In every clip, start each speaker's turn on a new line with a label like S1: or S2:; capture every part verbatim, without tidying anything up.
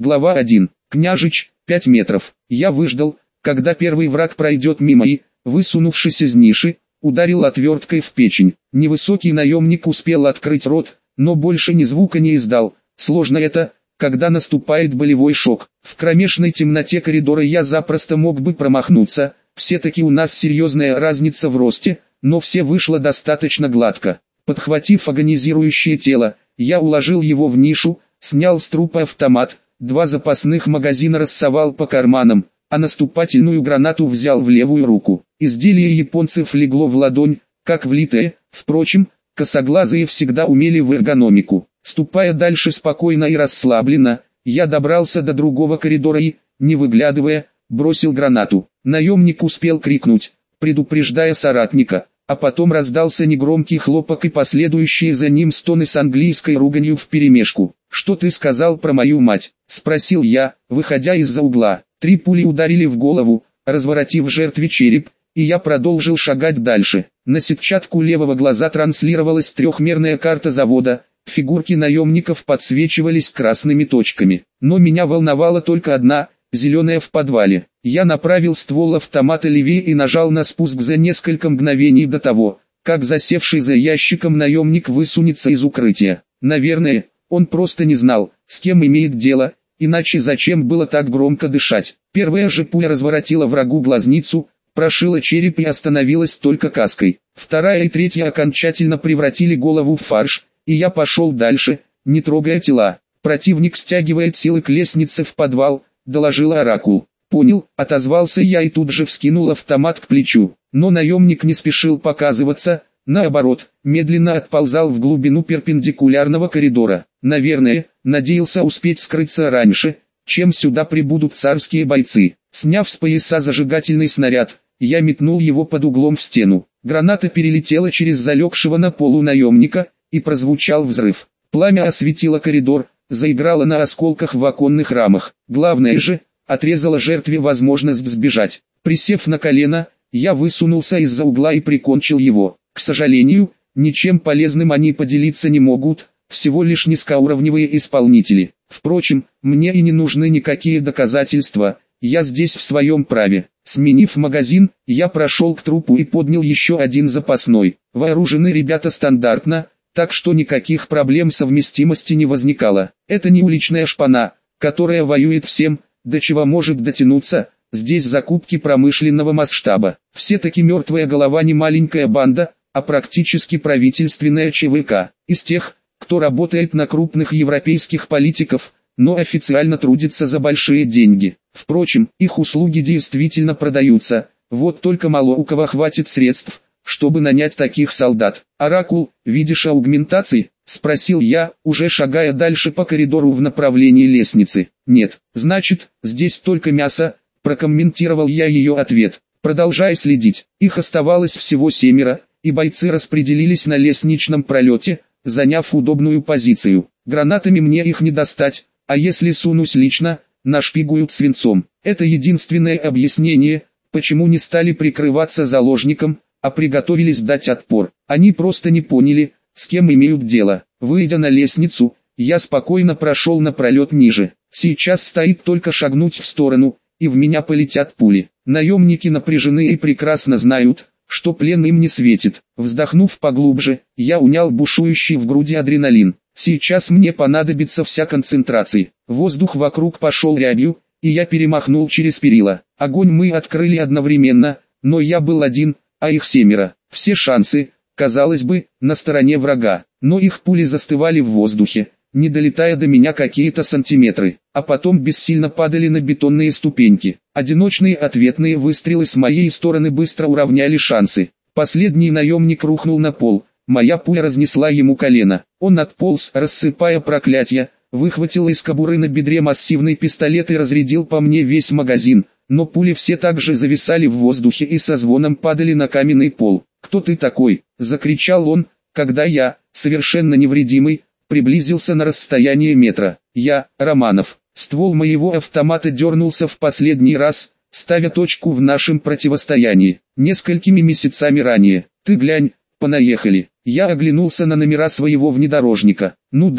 S1: Глава один. Княжич, пять метров. Я выждал, когда первый враг пройдет мимо и, высунувшись из ниши, ударил отверткой в печень. Невысокий наемник успел открыть рот, но больше ни звука не издал. Сложно это, когда наступает болевой шок. В кромешной темноте коридора я запросто мог бы промахнуться, все-таки у нас серьезная разница в росте, но все вышло достаточно гладко. Подхватив агонизирующее тело, я уложил его в нишу, снял с трупа автомат, два запасных магазина рассовал по карманам, а наступательную гранату взял в левую руку. Изделие японцев легло в ладонь, как влитое, впрочем, косоглазые всегда умели в эргономику. Ступая дальше спокойно и расслабленно, я добрался до другого коридора и, не выглядывая, бросил гранату. Наемник успел крикнуть, предупреждая соратника, а потом раздался негромкий хлопок и последующие за ним стоны с английской руганью вперемешку. «Что ты сказал про мою мать?» – спросил я, выходя из-за угла. Три пули ударили в голову, разворотив жертве череп, и я продолжил шагать дальше. На сетчатку левого глаза транслировалась трехмерная карта завода, фигурки наемников подсвечивались красными точками. Но меня волновала только одна, зеленая в подвале. Я направил ствол автомата левее и нажал на спуск за несколько мгновений до того, как засевший за ящиком наемник высунется из укрытия. Наверное, он просто не знал, с кем имеет дело, иначе зачем было так громко дышать. Первая же пуля разворотила врагу глазницу, прошила череп и остановилась только каской. Вторая и третья окончательно превратили голову в фарш, и я пошел дальше, не трогая тела. Противник стягивает силы к лестнице в подвал, доложил оракул. Понял, отозвался я и тут же вскинул автомат к плечу. Но наемник не спешил показываться, наоборот, медленно отползал в глубину перпендикулярного коридора. Наверное, надеялся успеть скрыться раньше, чем сюда прибудут царские бойцы. Сняв с пояса зажигательный снаряд, я метнул его под углом в стену. Граната перелетела через залегшего на полу наемника, и прозвучал взрыв. Пламя осветило коридор, заиграло на осколках в оконных рамах. Главное же, отрезало жертве возможность сбежать. Присев на колено, я высунулся из-за угла и прикончил его. К сожалению, ничем полезным они поделиться не могут, всего лишь низкоуровневые исполнители. Впрочем, мне и не нужны никакие доказательства, я здесь в своем праве. Сменив магазин, я прошел к трупу и поднял еще один запасной. Вооружены ребята стандартно, так что никаких проблем совместимости не возникало. Это не уличная шпана, которая воюет всем, до чего может дотянуться, здесь закупки промышленного масштаба. Все-таки мертвая голова не маленькая банда, а практически правительственная ЧВК. Из тех, кто работает на крупных европейских политиков, но официально трудится за большие деньги. Впрочем, их услуги действительно продаются, вот только мало у кого хватит средств, чтобы нанять таких солдат. «Оракул, видишь аугментации?» – спросил я, уже шагая дальше по коридору в направлении лестницы. «Нет, значит, здесь только мясо», – прокомментировал я ее ответ. Продолжая следить, их оставалось всего семеро, и бойцы распределились на лестничном пролете, заняв удобную позицию. Гранатами мне их не достать, а если сунусь лично, нашпигуют свинцом. Это единственное объяснение, почему не стали прикрываться заложником, а приготовились дать отпор. Они просто не поняли, с кем имеют дело. Выйдя на лестницу, я спокойно прошел на пролет ниже. Сейчас стоит только шагнуть в сторону, и в меня полетят пули. Наемники напряжены и прекрасно знают, что плен им не светит. Вздохнув поглубже, я унял бушующий в груди адреналин. Сейчас мне понадобится вся концентрация. Воздух вокруг пошел рябью, и я перемахнул через перила. Огонь мы открыли одновременно, но я был один, а их семеро. Все шансы, казалось бы, на стороне врага, но их пули застывали в воздухе, не долетая до меня какие-то сантиметры, а потом бессильно падали на бетонные ступеньки. Одиночные ответные выстрелы с моей стороны быстро уравняли шансы. Последний наемник рухнул на пол, моя пуля разнесла ему колено. Он отполз, рассыпая проклятия, выхватил из кобуры на бедре массивный пистолет и разрядил по мне весь магазин, но пули все так же зависали в воздухе и со звоном падали на каменный пол. «Кто ты такой?» – закричал он, когда я, совершенно невредимый, приблизился на расстояние метра. «Я, Романов». Ствол моего автомата дернулся в последний раз, ставя точку в нашем противостоянии. Несколькими месяцами ранее. «Ты глянь, понаехали». Я оглянулся на номера своего внедорожника. Ну да,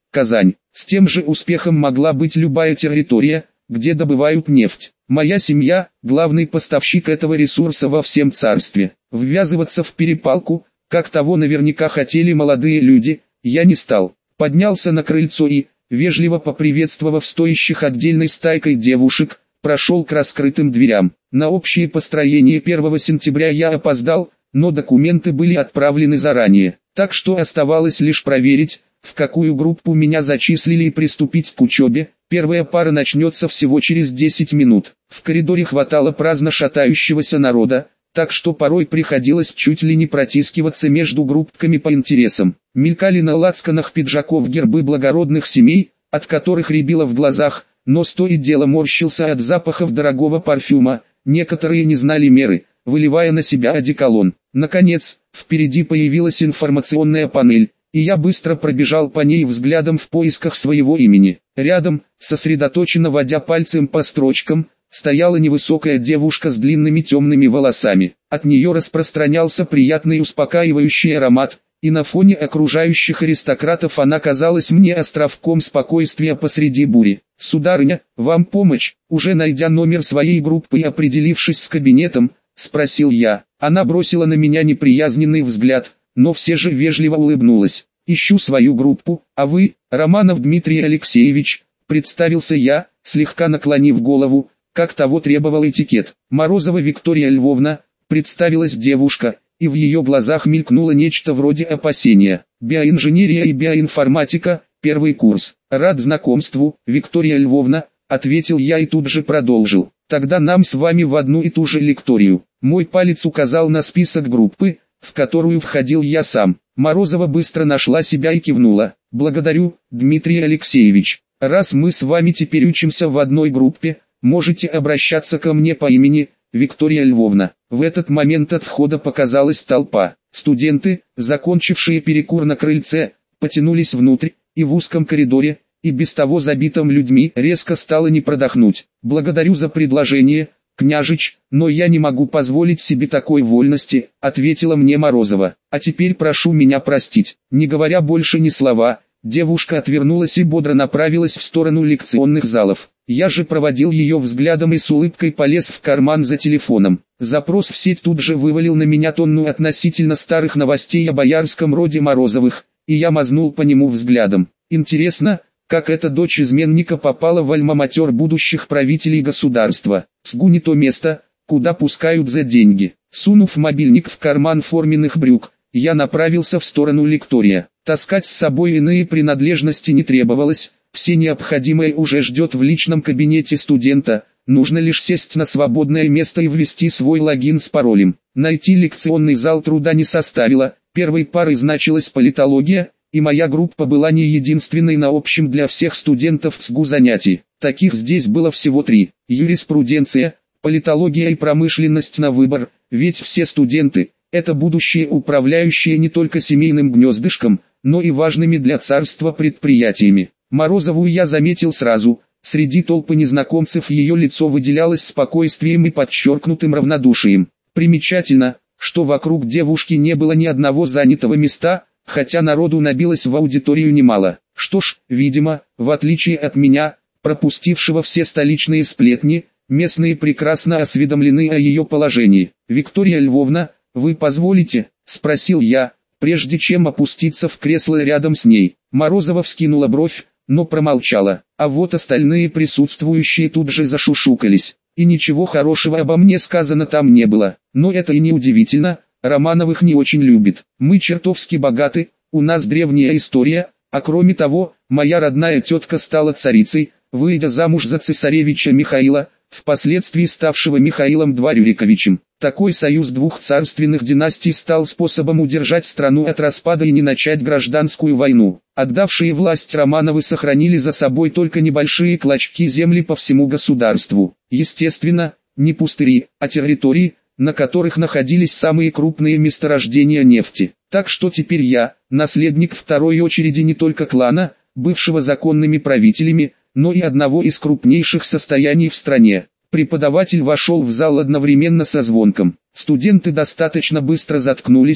S1: Казань. С тем же успехом могла быть любая территория, где добывают нефть. Моя семья – главный поставщик этого ресурса во всем царстве. Ввязываться в перепалку, как того наверняка хотели молодые люди, я не стал. Поднялся на крыльцо и, вежливо поприветствовав стоящих отдельной стайкой девушек, прошел к раскрытым дверям. На общее построение первого сентября я опоздал, но документы были отправлены заранее, так что оставалось лишь проверить, в какую группу меня зачислили и приступить к учебе. Первая пара начнется всего через десять минут. В коридоре хватало праздно шатающегося народа, так что порой приходилось чуть ли не протискиваться между группками по интересам. Мелькали на лацканах пиджаков гербы благородных семей, от которых рябило в глазах, но то и дело морщился от запахов дорогого парфюма. Некоторые не знали меры, выливая на себя одеколон. Наконец, впереди появилась информационная панель, и я быстро пробежал по ней взглядом в поисках своего имени. Рядом, сосредоточенно водя пальцем по строчкам, стояла невысокая девушка с длинными темными волосами. От нее распространялся приятный успокаивающий аромат, и на фоне окружающих аристократов она казалась мне островком спокойствия посреди бури. «Сударыня, вам помочь?» Уже найдя номер своей группы и определившись с кабинетом, спросил я. Она бросила на меня неприязненный взгляд, но все же вежливо улыбнулась. «Ищу свою группу, а вы, Романов Дмитрий Алексеевич», представился я, слегка наклонив голову, как того требовал этикет. «Морозова Виктория Львовна», представилась девушка, и в ее глазах мелькнуло нечто вроде опасения. «Биоинженерия и биоинформатика, первый курс. Рад знакомству, Виктория Львовна», ответил я и тут же продолжил. «Тогда нам с вами в одну и ту же лекторию». Мой палец указал на список группы, в которую входил я сам. Морозова быстро нашла себя и кивнула. «Благодарю, Дмитрий Алексеевич. Раз мы с вами теперь учимся в одной группе, можете обращаться ко мне по имени Виктория Львовна». В этот момент от входа показалась толпа. Студенты, закончившие перекур на крыльце, потянулись внутрь, и в узком коридоре, и без того забитом людьми, резко стало не продохнуть. «Благодарю за предложение, княжич, но я не могу позволить себе такой вольности», ответила мне Морозова. «А теперь прошу меня простить». Не говоря больше ни слова, девушка отвернулась и бодро направилась в сторону лекционных залов. Я же проводил ее взглядом и с улыбкой полез в карман за телефоном. Запрос в сеть тут же вывалил на меня тонну относительно старых новостей о боярском роде Морозовых, и я мазнул по нему взглядом. Интересно, как эта дочь изменника попала в альма-матер будущих правителей государства. СГУ не то место, куда пускают за деньги. Сунув мобильник в карман форменных брюк, я направился в сторону лектория. Таскать с собой иные принадлежности не требовалось, все необходимое уже ждет в личном кабинете студента, нужно лишь сесть на свободное место и ввести свой логин с паролем. Найти лекционный зал труда не составило, первой парой значилась политология, и моя группа была не единственной на общем для всех студентов СГУ занятий. Таких здесь было всего три: юриспруденция, политология и промышленность на выбор, ведь все студенты – это будущее управляющие не только семейным гнездышком, но и важными для царства предприятиями. Морозову я заметил сразу, среди толпы незнакомцев ее лицо выделялось спокойствием и подчеркнутым равнодушием. Примечательно, что вокруг девушки не было ни одного занятого места, хотя народу набилось в аудиторию немало. Что ж, видимо, в отличие от меня, пропустившего все столичные сплетни, местные прекрасно осведомлены о ее положении. «Виктория Львовна, вы позволите?» – спросил я, прежде чем опуститься в кресло рядом с ней. Морозова вскинула бровь, но промолчала, а вот остальные присутствующие тут же зашушукались. И ничего хорошего обо мне сказано там не было. Но это и не удивительно, Романовых не очень любит. Мы чертовски богаты, у нас древняя история, а кроме того, моя родная тетка стала царицей, выйдя замуж за цесаревича Михаила, впоследствии ставшего Михаилом два Рюриковичем. Такой союз двух царственных династий стал способом удержать страну от распада и не начать гражданскую войну. Отдавшие власть Романовы сохранили за собой только небольшие клочки земли по всему государству. Естественно, не пустыри, а территории, на которых находились самые крупные месторождения нефти. Так что теперь я, наследник второй очереди не только клана, бывшего законными правителями, но и одного из крупнейших состояний в стране. Преподаватель вошел в зал одновременно со звонком. Студенты достаточно быстро заткнулись,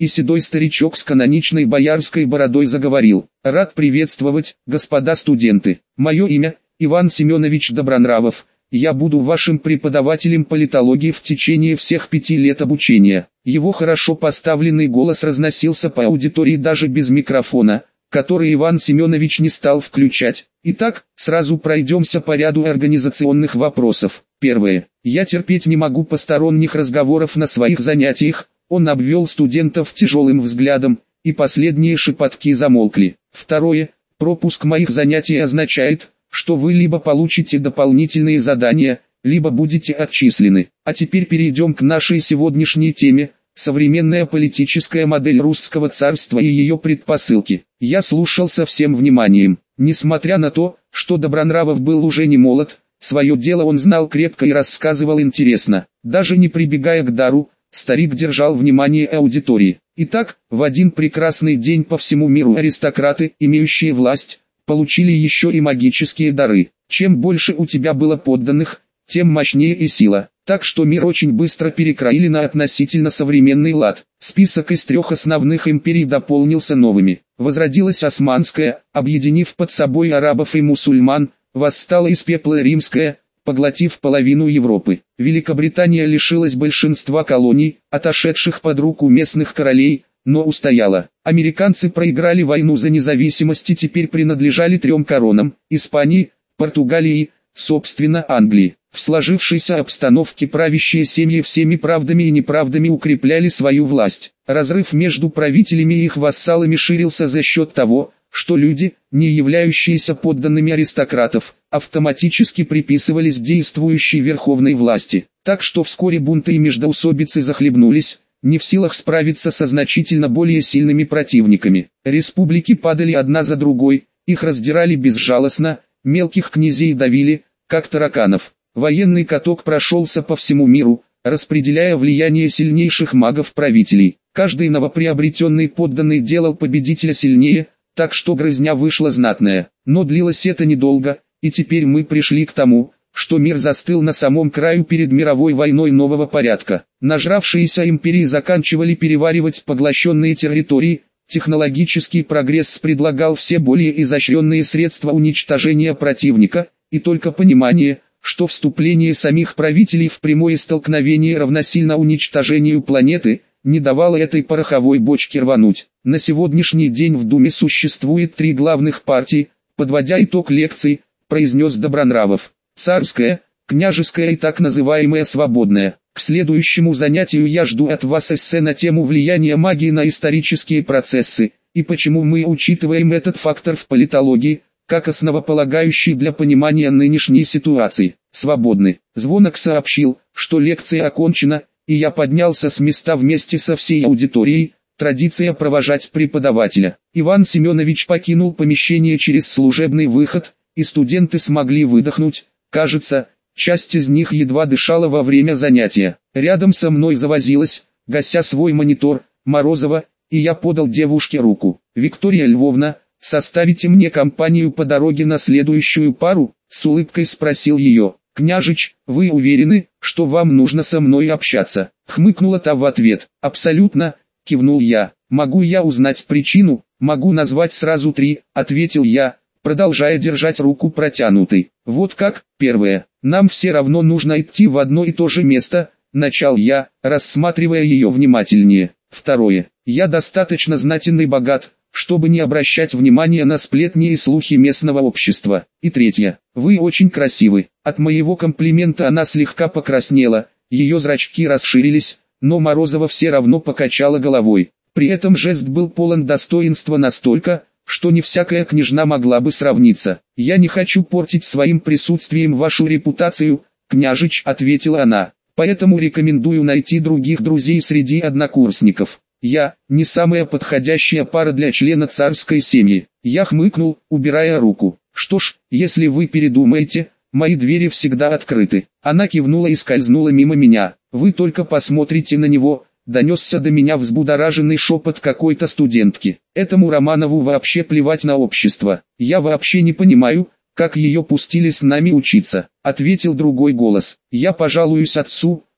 S1: и седой старичок с каноничной боярской бородой заговорил. «Рад приветствовать, господа студенты. Мое имя Иван Семенович Добронравов. Я буду вашим преподавателем политологии в течение всех пяти лет обучения». Его хорошо поставленный голос разносился по аудитории даже без микрофона, который Иван Семенович не стал включать. Итак, сразу пройдемся по ряду организационных вопросов. Первое. Я терпеть не могу посторонних разговоров на своих занятиях. Он обвел студентов тяжелым взглядом, и последние шепотки замолкли. Второе. Пропуск моих занятий означает, что вы либо получите дополнительные задания, либо будете отчислены. А теперь перейдем к нашей сегодняшней теме. Современная политическая модель русского царства и ее предпосылки. Я слушал со всем вниманием. Несмотря на то, что Добронравов был уже не молод, свое дело он знал крепко и рассказывал интересно. Даже не прибегая к дару, старик держал внимание аудитории. Итак, в один прекрасный день по всему миру аристократы, имеющие власть, получили еще и магические дары. Чем больше у тебя было подданных, тем мощнее и сила. Так что мир очень быстро перекроили на относительно современный лад. Список из трех основных империй дополнился новыми. Возродилась Османская, объединив под собой арабов и мусульман, восстала из пепла Римская, поглотив половину Европы. Великобритания лишилась большинства колоний, отошедших под руку местных королей, но устояла. Американцы проиграли войну за независимость и теперь принадлежали трем коронам – Испании, Португалии, собственно Англии. В сложившейся обстановке правящие семьи всеми правдами и неправдами укрепляли свою власть. Разрыв между правителями и их вассалами ширился за счет того, что люди, не являющиеся подданными аристократов, автоматически приписывались к действующей верховной власти. Так что вскоре бунты и междоусобицы захлебнулись, не в силах справиться со значительно более сильными противниками. Республики падали одна за другой, их раздирали безжалостно, мелких князей давили, как тараканов. Военный каток прошелся по всему миру, распределяя влияние сильнейших магов-правителей. Каждый новоприобретенный подданный делал победителя сильнее, так что грызня вышла знатная. Но длилось это недолго, и теперь мы пришли к тому, что мир застыл на самом краю перед мировой войной нового порядка. Нажравшиеся империи заканчивали переваривать поглощенные территории, технологический прогресс предлагал все более изощренные средства уничтожения противника, и только понимание, что вступление самих правителей в прямое столкновение равносильно уничтожению планеты, не давало этой пороховой бочке рвануть. На сегодняшний день в Думе существует три главных партии, подводя итог лекции, произнес Добронравов. Царская, княжеская и так называемая свободная. К следующему занятию я жду от вас эссе на тему влияния магии на исторические процессы, и почему мы учитываем этот фактор в политологии, как основополагающий для понимания нынешней ситуации. Свободный. Звонок сообщил, что лекция окончена, и я поднялся с места вместе со всей аудиторией. Традиция провожать преподавателя. Иван Семенович покинул помещение через служебный выход, и студенты смогли выдохнуть. Кажется, часть из них едва дышала во время занятия. Рядом со мной завозилась, гася свой монитор, Морозова, и я подал девушке руку. «Виктория Львовна, составите мне компанию по дороге на следующую пару?» — с улыбкой спросил ее. «Княжич, вы уверены, что вам нужно со мной общаться?» — хмыкнула та в ответ. «Абсолютно», — кивнул я. «Могу я узнать причину?» «Могу назвать сразу три», — ответил я, продолжая держать руку протянутой. «Вот как, первое, нам все равно нужно идти в одно и то же место», — начал я, рассматривая ее внимательнее. «Второе, я достаточно знатен и богат, чтобы не обращать внимания на сплетни и слухи местного общества. И третье, вы очень красивы». От моего комплимента она слегка покраснела, ее зрачки расширились, но Морозова все равно покачала головой. При этом жест был полон достоинства настолько, что не всякая княжна могла бы сравниться. «Я не хочу портить своим присутствием вашу репутацию, княжич», — ответила она. «Поэтому рекомендую найти других друзей среди однокурсников. Я не самая подходящая пара для члена царской семьи». Я хмыкнул, убирая руку. «Что ж, если вы передумаете, мои двери всегда открыты». Она кивнула и скользнула мимо меня. «Вы только посмотрите на него», — донесся до меня взбудораженный шепот какой-то студентки. «Этому Романову вообще плевать на общество. Я вообще не понимаю, как ее пустили с нами учиться», — ответил другой голос. «Я пожалуюсь отцу,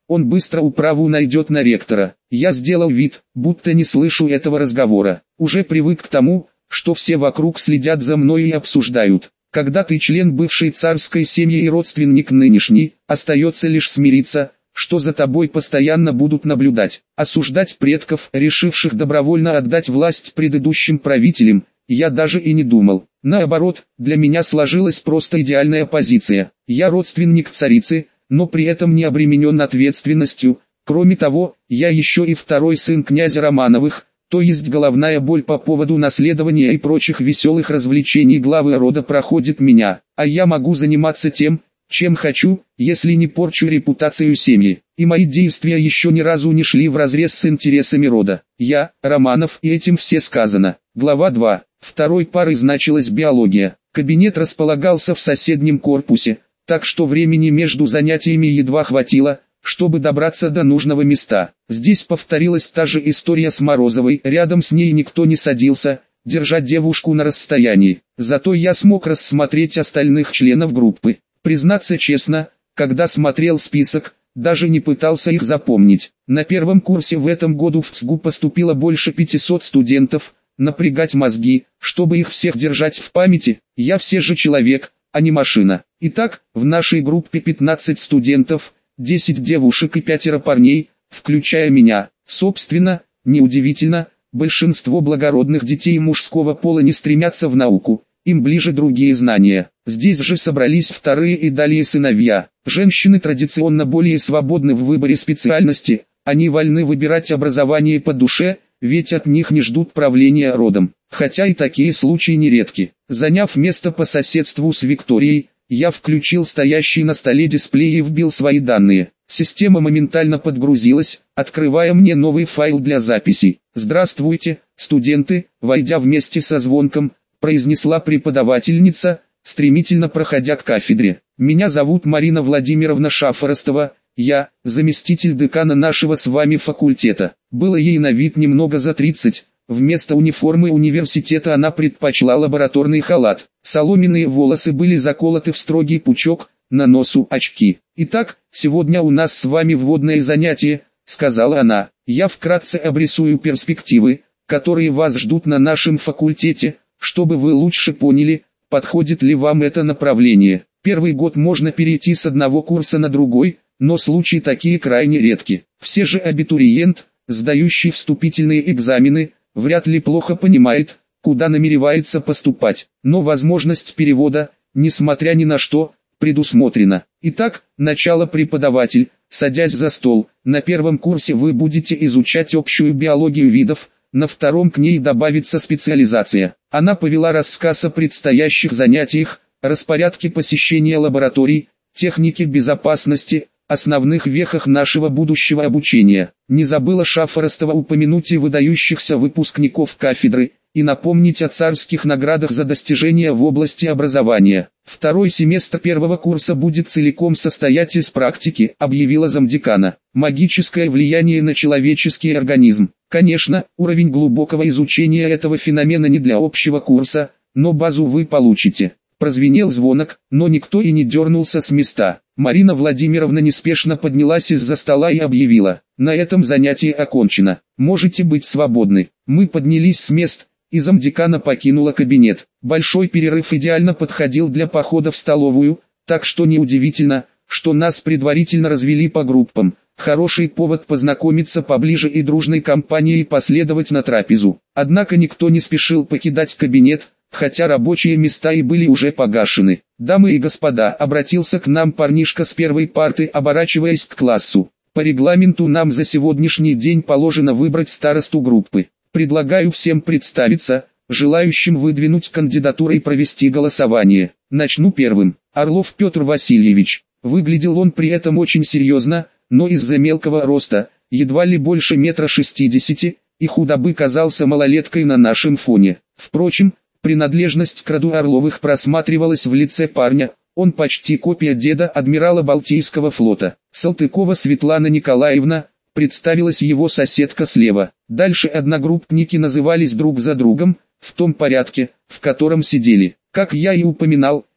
S1: он быстро управу найдет на ректора. Я сделал вид, будто не слышу этого разговора. Уже привык к тому, что все вокруг следят за мной и обсуждают. Когда ты член бывшей царской семьи и родственник нынешней, остается лишь смириться, что за тобой постоянно будут наблюдать. Осуждать предков, решивших добровольно отдать власть предыдущим правителям, я даже и не думал. Наоборот, для меня сложилась просто идеальная позиция. Я родственник царицы, но при этом не обременен ответственностью. Кроме того, я еще и второй сын князя Романовых, то есть головная боль по поводу наследования и прочих веселых развлечений главы рода проходит меня, а я могу заниматься тем, чем хочу, если не порчу репутацию семьи. И мои действия еще ни разу не шли вразрез с интересами рода. Я, Романов, и этим все сказано. Глава два. Второй парой значилась биология. Кабинет располагался в соседнем корпусе, так что времени между занятиями едва хватило, чтобы добраться до нужного места. Здесь повторилась та же история с Морозовой, рядом с ней никто не садился, держа девушку на расстоянии. Зато я смог рассмотреть остальных членов группы. Признаться честно, когда смотрел список, даже не пытался их запомнить. На первом курсе в этом году в ЦГУ поступило больше пятисот студентов. Напрягать мозги, чтобы их всех держать в памяти, я все же человек, а не машина. Итак, в нашей группе пятнадцать студентов, десять девушек и пятеро парней, включая меня. Собственно, неудивительно, большинство благородных детей мужского пола не стремятся в науку, им ближе другие знания. Здесь же собрались вторые и далее сыновья. Женщины традиционно более свободны в выборе специальности, они вольны выбирать образование по душе, ведь от них не ждут правления родом. Хотя и такие случаи нередки. Заняв место по соседству с Викторией, я включил стоящий на столе дисплей и вбил свои данные. Система моментально подгрузилась, открывая мне новый файл для записей. «Здравствуйте, студенты», войдя вместе со звонком, произнесла преподавательница, стремительно проходя к кафедре. «Меня зовут Марина Владимировна Шафоростова, я, заместитель декана нашего с вами факультета». Было ей на вид немного за тридцать, вместо униформы университета она предпочла лабораторный халат. Соломенные волосы были заколоты в строгий пучок, на носу очки. «Итак, сегодня у нас с вами вводное занятие», — сказала она. «Я вкратце обрисую перспективы, которые вас ждут на нашем факультете, чтобы вы лучше поняли, подходит ли вам это направление. Первый год можно перейти с одного курса на другой, но случаи такие крайне редки. Все же абитуриент, сдающий вступительные экзамены, вряд ли плохо понимает, куда намеревается поступать, но возможность перевода, несмотря ни на что, предусмотрена. Итак, начало. Преподаватель, садясь за стол, на первом курсе вы будете изучать общую биологию видов, на втором к ней добавится специализация. Она повела рассказ о предстоящих занятиях, распорядке посещения лабораторий, технике безопасности, основных вехах нашего будущего обучения. Не забыла Шафоростова упомянуть и выдающихся выпускников кафедры, и напомнить о царских наградах за достижения в области образования. Второй семестр первого курса будет целиком состоять из практики, объявила замдекана. Магическое влияние на человеческий организм. Конечно, уровень глубокого изучения этого феномена не для общего курса, но базу вы получите. Прозвенел звонок, но никто и не дернулся с места. Марина Владимировна неспешно поднялась из-за стола и объявила: «На этом занятие окончено. Можете быть свободны». Мы поднялись с мест, и замдекана покинула кабинет. Большой перерыв идеально подходил для похода в столовую, так что неудивительно, что нас предварительно развели по группам. Хороший повод познакомиться поближе и дружной компанией последовать на трапезу. Однако никто не спешил покидать кабинет, хотя рабочие места и были уже погашены. «Дамы и господа», обратился к нам парнишка с первой парты, оборачиваясь к классу. «По регламенту нам за сегодняшний день положено выбрать старосту группы. Предлагаю всем представиться, желающим выдвинуть кандидатуры и провести голосование. Начну первым. Орлов Петр Васильевич». Выглядел он при этом очень серьезно, но из-за мелкого роста, едва ли больше метра шестидесяти, и худобы казался малолеткой на нашем фоне. Впрочем, принадлежность к роду Орловых просматривалась в лице парня, он почти копия деда адмирала Балтийского флота. Салтыкова Светлана Николаевна, представилась его соседка слева. Дальше одногруппники назывались друг за другом, в том порядке, в котором сидели. Как я и упоминал,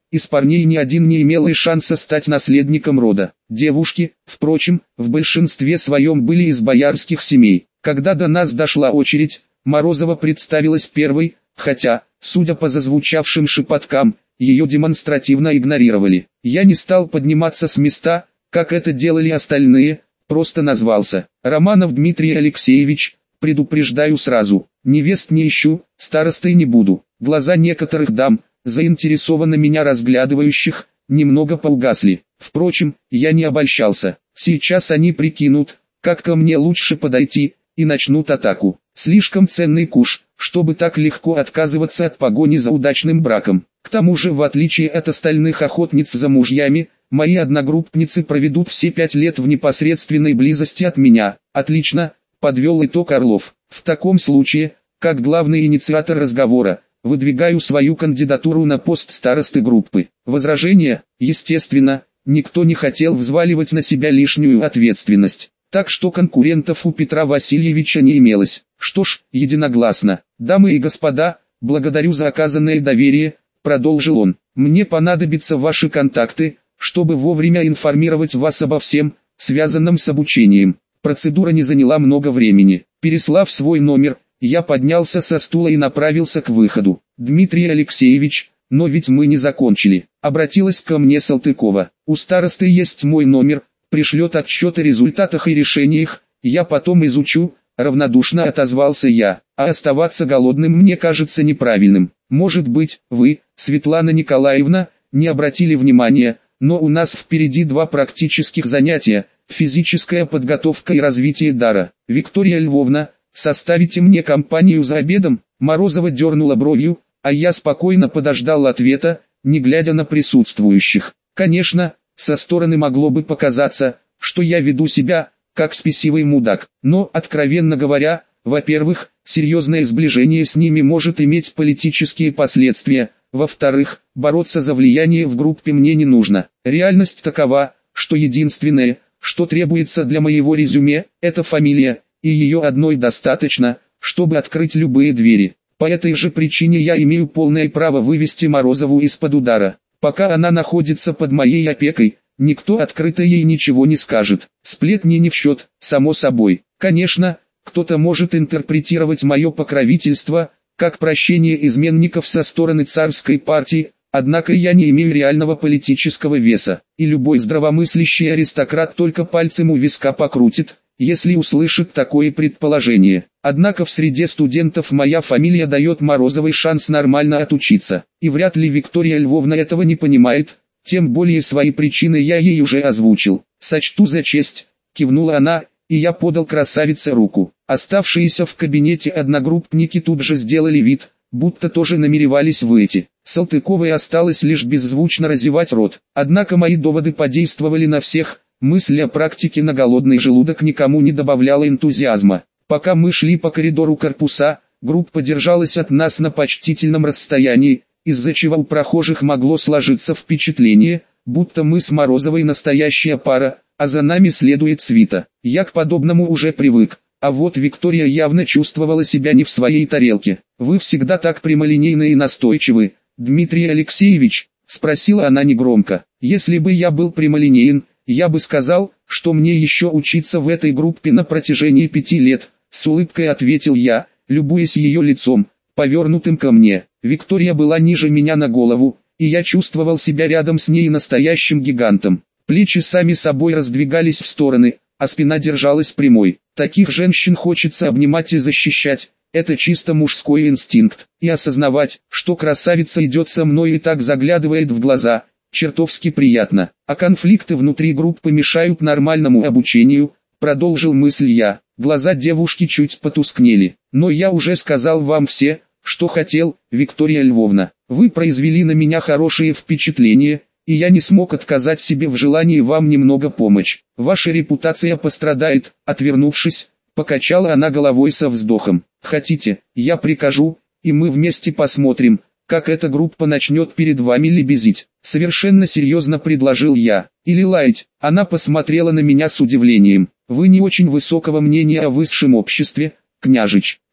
S1: из парней ни один не имел и шанса стать наследником рода. Девушки, впрочем, в большинстве своем были из боярских семей. Когда до нас дошла очередь, Морозова представилась первой, хотя, судя по зазвучавшим шепоткам, ее демонстративно игнорировали. Я не стал подниматься с места, как это делали остальные, просто назвался. Романов Дмитрий Алексеевич, предупреждаю сразу, невест не ищу, старостой не буду. Глаза некоторых дам, заинтересованно меня разглядывающих, немного поугасли. Впрочем, я не обольщался. Сейчас они прикинут, как ко мне лучше подойти, и начнут атаку. Слишком ценный куш, чтобы так легко отказываться от погони за удачным браком. К тому же, в отличие от остальных охотниц за мужьями, мои одногруппницы проведут все пять лет в непосредственной близости от меня. Отлично, подвел итог Орлов. В таком случае, как главный инициатор разговора, выдвигаю свою кандидатуру на пост старосты группы. Возражения, естественно, никто не хотел взваливать на себя лишнюю ответственность. Так что конкурентов у Петра Васильевича не имелось. Что ж, единогласно. Дамы и господа, благодарю за оказанное доверие, продолжил он. Мне понадобятся ваши контакты, чтобы вовремя информировать вас обо всем, связанном с обучением. Процедура не заняла много времени. Переслав свой номер, я поднялся со стула и направился к выходу. Дмитрий Алексеевич, но ведь мы не закончили. Обратилась ко мне Салтыкова. У старосты есть мой номер, пришлет отчет о результатах и решениях, я потом изучу, равнодушно отозвался я. А оставаться голодным мне кажется неправильным. Может быть, вы, Светлана Николаевна, не обратили внимания, но у нас впереди два практических занятия, физическая подготовка и развитие дара. Виктория Львовна, составите мне компанию за обедом? Морозова дернула бровью, а я спокойно подождал ответа, не глядя на присутствующих. Конечно, со стороны могло бы показаться, что я веду себя, как спесивый мудак, но, откровенно говоря, во-первых, серьезное сближение с ними может иметь политические последствия, во-вторых, бороться за влияние в группе мне не нужно. Реальность такова, что единственное, что требуется для моего резюме, это фамилия, и ее одной достаточно, чтобы открыть любые двери. По этой же причине я имею полное право вывести Морозову из-под удара. Пока она находится под моей опекой, никто открыто ей ничего не скажет. Сплетни не в счет, само собой. Конечно, кто-то может интерпретировать мое покровительство как прощение изменников со стороны царской партии, однако я не имею реального политического веса, и любой здравомыслящий аристократ только пальцем у виска покрутит, если услышит такое предположение. Однако в среде студентов моя фамилия дает Морозовой шанс нормально отучиться, и вряд ли Виктория Львовна этого не понимает, тем более свои причины я ей уже озвучил. «Сочту за честь», — кивнула она, и я подал красавице руку. Оставшиеся в кабинете одногруппники тут же сделали вид, будто тоже намеревались выйти. Салтыковой осталось лишь беззвучно разевать рот. Однако мои доводы подействовали на всех, мысль о практике на голодный желудок никому не добавляла энтузиазма. Пока мы шли по коридору корпуса, группа держалась от нас на почтительном расстоянии, из-за чего у прохожих могло сложиться впечатление, будто мы с Морозовой настоящая пара, а за нами следует свита. Я к подобному уже привык. А вот Виктория явно чувствовала себя не в своей тарелке. «Вы всегда так прямолинейны и настойчивы, Дмитрий Алексеевич?» — спросила она негромко. «Если бы я был прямолинеен, я бы сказал, что мне еще учиться в этой группе на протяжении пяти лет», — с улыбкой ответил я, любуясь ее лицом, повернутым ко мне. Виктория была ниже меня на голову, и я чувствовал себя рядом с ней настоящим гигантом. Плечи сами собой раздвигались в стороны, а спина держалась прямой. Таких женщин хочется обнимать и защищать, это чисто мужской инстинкт. И осознавать, что красавица идет со мной и так заглядывает в глаза, чертовски приятно. А конфликты внутри группы мешают нормальному обучению, продолжил мысль я. Глаза девушки чуть потускнели. Но я уже сказал вам все, что хотел, Виктория Львовна. Вы произвели на меня хорошее впечатление, и я не смог отказать себе в желании вам немного помочь. Ваша репутация пострадает», — отвернувшись, покачала она головой со вздохом. «Хотите, я прикажу, и мы вместе посмотрим, как эта группа начнет перед вами лебезить?» Совершенно серьезно предложил я. «Или лаять?» Она посмотрела на меня с удивлением. «Вы не очень высокого мнения о высшем обществе, княжич».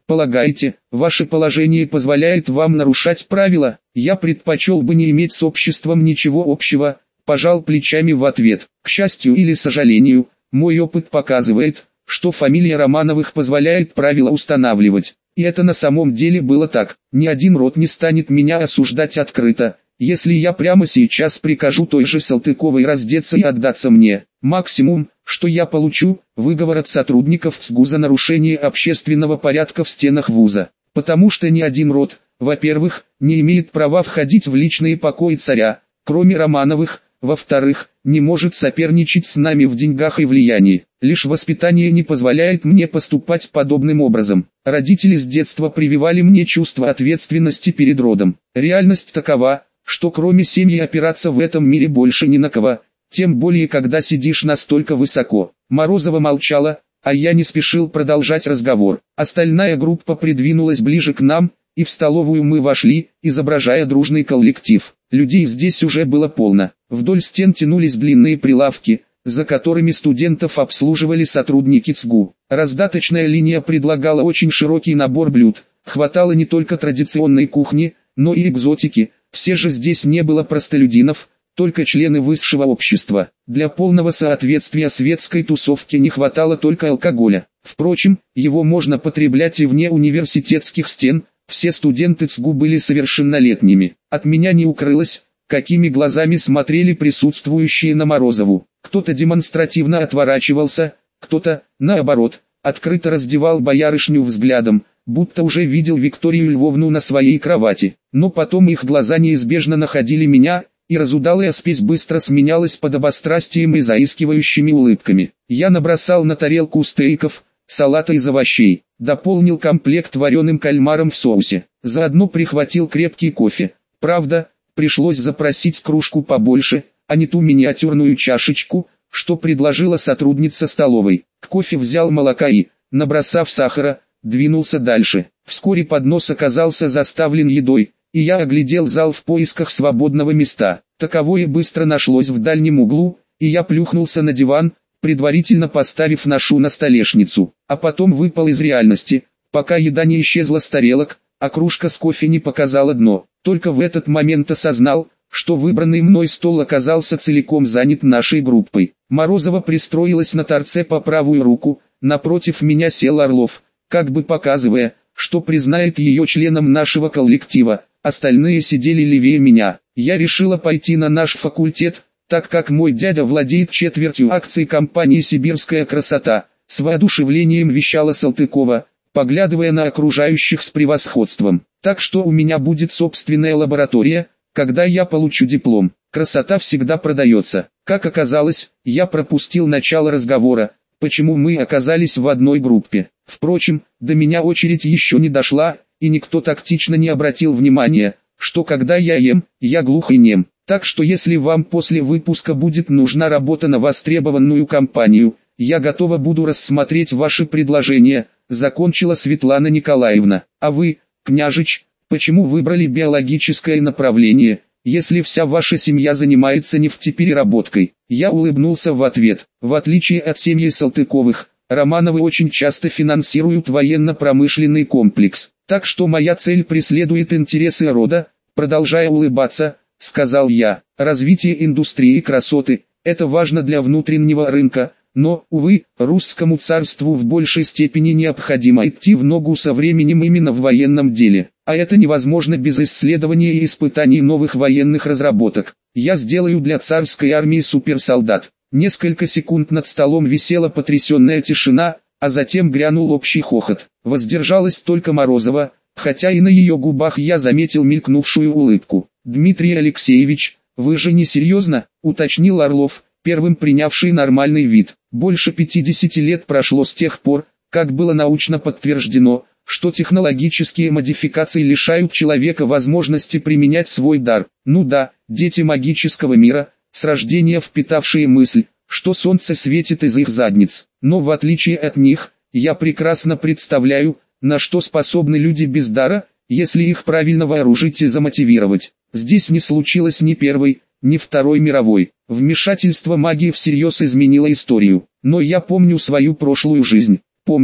S1: Полагаете, ваше положение позволяет вам нарушать правила? Я предпочел бы не иметь с обществом ничего общего, пожал плечами в ответ. К счастью или сожалению, мой опыт показывает, что фамилия Романовых позволяет правила устанавливать. И это на самом деле было так. Ни один род не станет меня осуждать открыто, если я прямо сейчас прикажу той же Салтыковой раздеться и отдаться мне. Максимум, что я получу, выговор от сотрудников СГУ за нарушение общественного порядка в стенах вуза. Потому что ни один род, во-первых, не имеет права входить в личные покои царя, кроме Романовых, во-вторых, не может соперничать с нами в деньгах и влиянии. Лишь воспитание не позволяет мне поступать подобным образом. Родители с детства прививали мне чувство ответственности перед родом. Реальность такова, что кроме семьи опираться в этом мире больше ни на кого, тем более когда сидишь настолько высоко. Морозова молчала, а я не спешил продолжать разговор. Остальная группа придвинулась ближе к нам, и в столовую мы вошли, изображая дружный коллектив. Людей здесь уже было полно. Вдоль стен тянулись длинные прилавки, за которыми студентов обслуживали сотрудники ЦГУ. Раздаточная линия предлагала очень широкий набор блюд. Хватало не только традиционной кухни, но и экзотики. Все же здесь не было простолюдинов, только члены высшего общества. Для полного соответствия светской тусовке не хватало только алкоголя. Впрочем, его можно потреблять и вне университетских стен. Все студенты ЦГУ были совершеннолетними. От меня не укрылось, какими глазами смотрели присутствующие на Морозову. Кто-то демонстративно отворачивался, кто-то, наоборот, открыто раздевал боярышню взглядом, будто уже видел Викторию Львовну на своей кровати. Но потом их глаза неизбежно находили меня, и разудалая спесь быстро сменялась подобострастием и заискивающими улыбками. Я набросал на тарелку стейков, салата из овощей, дополнил комплект вареным кальмаром в соусе, заодно прихватил крепкий кофе. Правда, пришлось запросить кружку побольше, а не ту миниатюрную чашечку, что предложила сотрудница столовой. К кофе взял молока и, набросав сахара, двинулся дальше. Вскоре поднос оказался заставлен едой, и я оглядел зал в поисках свободного места. Таковое быстро нашлось в дальнем углу, и я плюхнулся на диван, предварительно поставив ношу на столешницу, а потом выпал из реальности, пока еда не исчезла с тарелок, а кружка с кофе не показала дно. Только в этот момент осознал, что выбранный мной стол оказался целиком занят нашей группой. Морозова пристроилась на торце по правую руку, напротив меня сел Орлов, как бы показывая, что признает ее членом нашего коллектива. Остальные сидели левее меня. Я решила пойти на наш факультет, так как мой дядя владеет четвертью акций компании «Сибирская красота», с воодушевлением вещала Салтыкова, поглядывая на окружающих с превосходством. Так что у меня будет собственная лаборатория, когда я получу диплом. Красота всегда продается. Как оказалось, я пропустил начало разговора, почему мы оказались в одной группе. Впрочем, до меня очередь еще не дошла, и никто тактично не обратил внимания, что когда я ем, я глух и нем. Так что если вам после выпуска будет нужна работа на востребованную компанию, я готова буду рассмотреть ваши предложения, закончила Светлана Николаевна. А вы, княжич, почему выбрали биологическое направление, если вся ваша семья занимается нефтепереработкой? Я улыбнулся в ответ. В отличие от семьи Салтыковых, Романовы очень часто финансируют военно-промышленный комплекс. Так что моя цель преследует интересы рода, продолжая улыбаться, сказал я. Развитие индустрии красоты – это важно для внутреннего рынка, но, увы, русскому царству в большей степени необходимо идти в ногу со временем именно в военном деле. А это невозможно без исследования и испытаний новых военных разработок. Я сделаю для царской армии суперсолдат. Несколько секунд над столом висела потрясенная тишина, а затем грянул общий хохот. Воздержалась только Морозова, хотя и на ее губах я заметил мелькнувшую улыбку. «Дмитрий Алексеевич, вы же не серьезно?» – уточнил Орлов, первым принявший нормальный вид. Больше пятидесяти лет прошло с тех пор, как было научно подтверждено, что технологические модификации лишают человека возможности применять свой дар. Ну да, дети магического мира, с рождения впитавшие мысль, что солнце светит из их задниц. Но в отличие от них, я прекрасно представляю, на что способны люди без дара, если их правильно вооружить и замотивировать. Здесь не случилось ни первой, ни Второй мировой. Вмешательство магии всерьез изменило историю. Но я помню свою прошлую жизнь. Помню,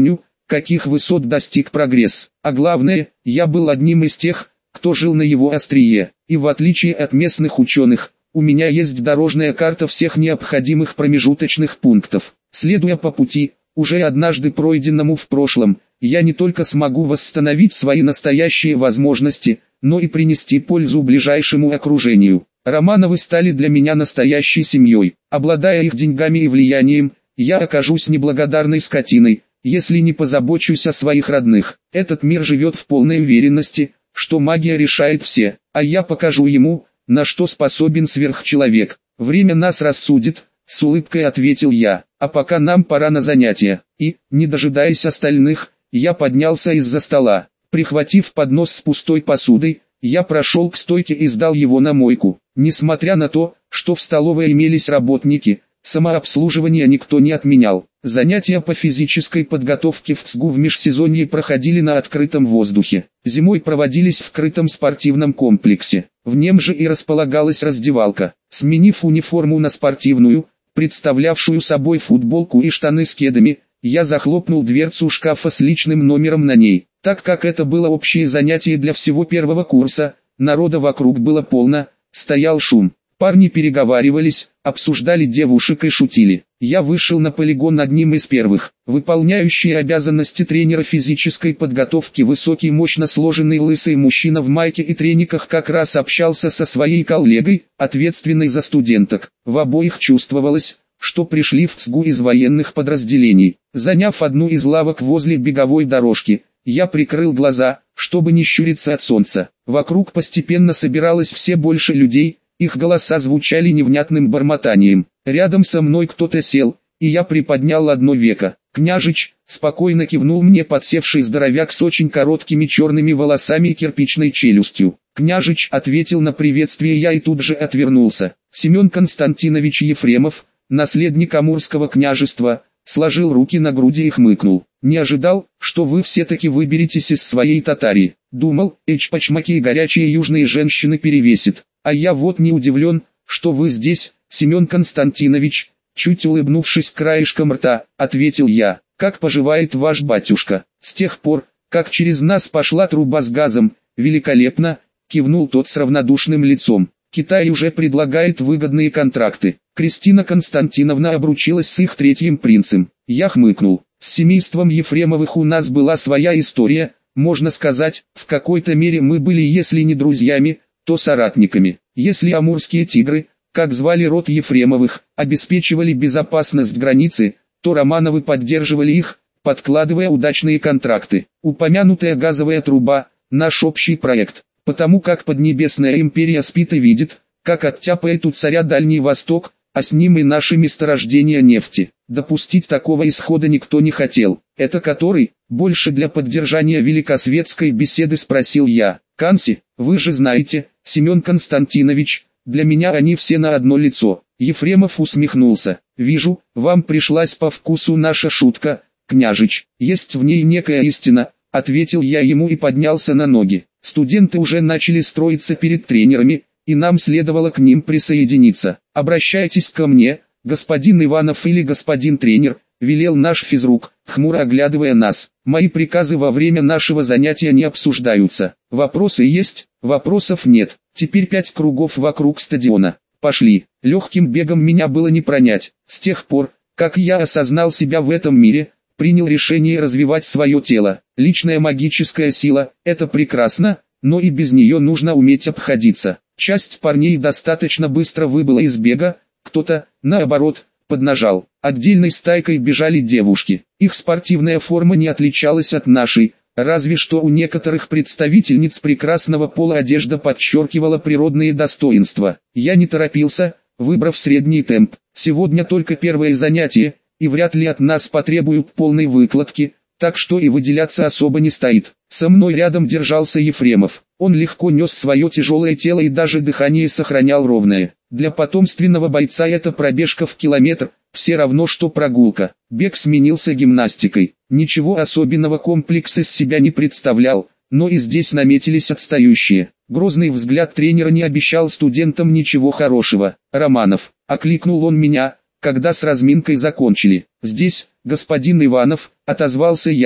S1: каких высот достиг прогресс. А главное, я был одним из тех, кто жил на его острие. И в отличие от местных ученых, у меня есть дорожная карта всех необходимых промежуточных пунктов. Следуя по пути, уже однажды пройденному в прошлом, я не только смогу восстановить свои настоящие возможности, но и принести пользу ближайшему окружению. Романовы стали для меня настоящей семьей. Обладая их деньгами и влиянием, я окажусь неблагодарной скотиной, если не позабочусь о своих родных. Этот мир живет в полной уверенности, что магия решает все, а я покажу ему, на что способен сверхчеловек. Время нас рассудит, с улыбкой ответил я, а пока нам пора на занятия. И, не дожидаясь остальных, я поднялся из-за стола. Прихватив поднос с пустой посудой, я прошел к стойке и сдал его на мойку. Несмотря на то, что в столовой имелись работники, самообслуживание никто не отменял. Занятия по физической подготовке в ЦСГУ в межсезонье проходили на открытом воздухе. Зимой проводились в крытом спортивном комплексе. В нем же и располагалась раздевалка. Сменив униформу на спортивную, представлявшую собой футболку и штаны с кедами, я захлопнул дверцу шкафа с личным номером на ней. Так как это было общее занятие для всего первого курса, народа вокруг было полно, стоял шум. Парни переговаривались, обсуждали девушек и шутили. Я вышел на полигон одним из первых. Выполняющий обязанности тренера физической подготовки высокий мощно сложенный лысый мужчина в майке и трениках как раз общался со своей коллегой, ответственной за студенток. В обоих чувствовалось, что пришли в ЦСГУ из военных подразделений. Заняв одну из лавок возле беговой дорожки, я прикрыл глаза, чтобы не щуриться от солнца. Вокруг постепенно собиралось все больше людей. Их голоса звучали невнятным бормотанием. Рядом со мной кто-то сел, и я приподнял одно веко. «Княжич», — спокойно кивнул мне подсевший здоровяк с очень короткими черными волосами и кирпичной челюстью. «Княжич», — ответил на приветствие я и тут же отвернулся. Семен Константинович Ефремов, наследник Амурского княжества, сложил руки на груди и хмыкнул. «Не ожидал, что вы все-таки выберетесь из своей татарии. Думал, эчпачмаки и горячие южные женщины перевесит. А я вот не удивлен, что вы здесь, Семен Константинович», чуть улыбнувшись краешком рта, ответил я. «Как поживает ваш батюшка? С тех пор, как через нас пошла труба с газом, великолепно», кивнул тот с равнодушным лицом. «Китай уже предлагает выгодные контракты. Кристина Константиновна обручилась с их третьим принцем». Я хмыкнул. С семейством Ефремовых у нас была своя история, можно сказать, в какой-то мере мы были, если не друзьями, то соратниками. Если амурские тигры, как звали род Ефремовых, обеспечивали безопасность границы, то Романовы поддерживали их, подкладывая удачные контракты. Упомянутая газовая труба – наш общий проект, потому как Поднебесная империя спит и видит, как оттяпает у царя Дальний Восток, а с ним и наши месторождения нефти. Допустить такого исхода никто не хотел. «Это который?» – больше для поддержания великосветской беседы спросил я. «Канси, вы же знаете, Семен Константинович, для меня они все на одно лицо». Ефремов усмехнулся. «Вижу, вам пришлась по вкусу наша шутка, княжич. Есть в ней некая истина», — ответил я ему и поднялся на ноги. Студенты уже начали строиться перед тренерами, и нам следовало к ним присоединиться. «Обращайтесь ко мне, господин Иванов или господин тренер», — велел наш физрук, хмуро оглядывая нас. «Мои приказы во время нашего занятия не обсуждаются. Вопросы есть, вопросов нет. Теперь пять кругов вокруг стадиона. Пошли». Легким бегом меня было не пронять. С тех пор, как я осознал себя в этом мире, принял решение развивать свое тело. Личная магическая сила – это прекрасно, но и без нее нужно уметь обходиться. Часть парней достаточно быстро выбыла из бега, кто-то, наоборот, поднажал. Отдельной стайкой бежали девушки. Их спортивная форма не отличалась от нашей, разве что у некоторых представительниц прекрасного пола одежда подчеркивала природные достоинства. Я не торопился, выбрав средний темп. Сегодня только первое занятие, и вряд ли от нас потребуют полной выкладки, так что и выделяться особо не стоит. Со мной рядом держался Ефремов. Он легко нес свое тяжелое тело и даже дыхание сохранял ровное. Для потомственного бойца это пробежка в километр, все равно что прогулка. Бег сменился гимнастикой. Ничего особенного комплекс из себя не представлял, но и здесь наметились отстающие. Грозный взгляд тренера не обещал студентам ничего хорошего. «Романов», — окликнул он меня, когда с разминкой закончили. «Здесь, господин Иванов», — отозвался я,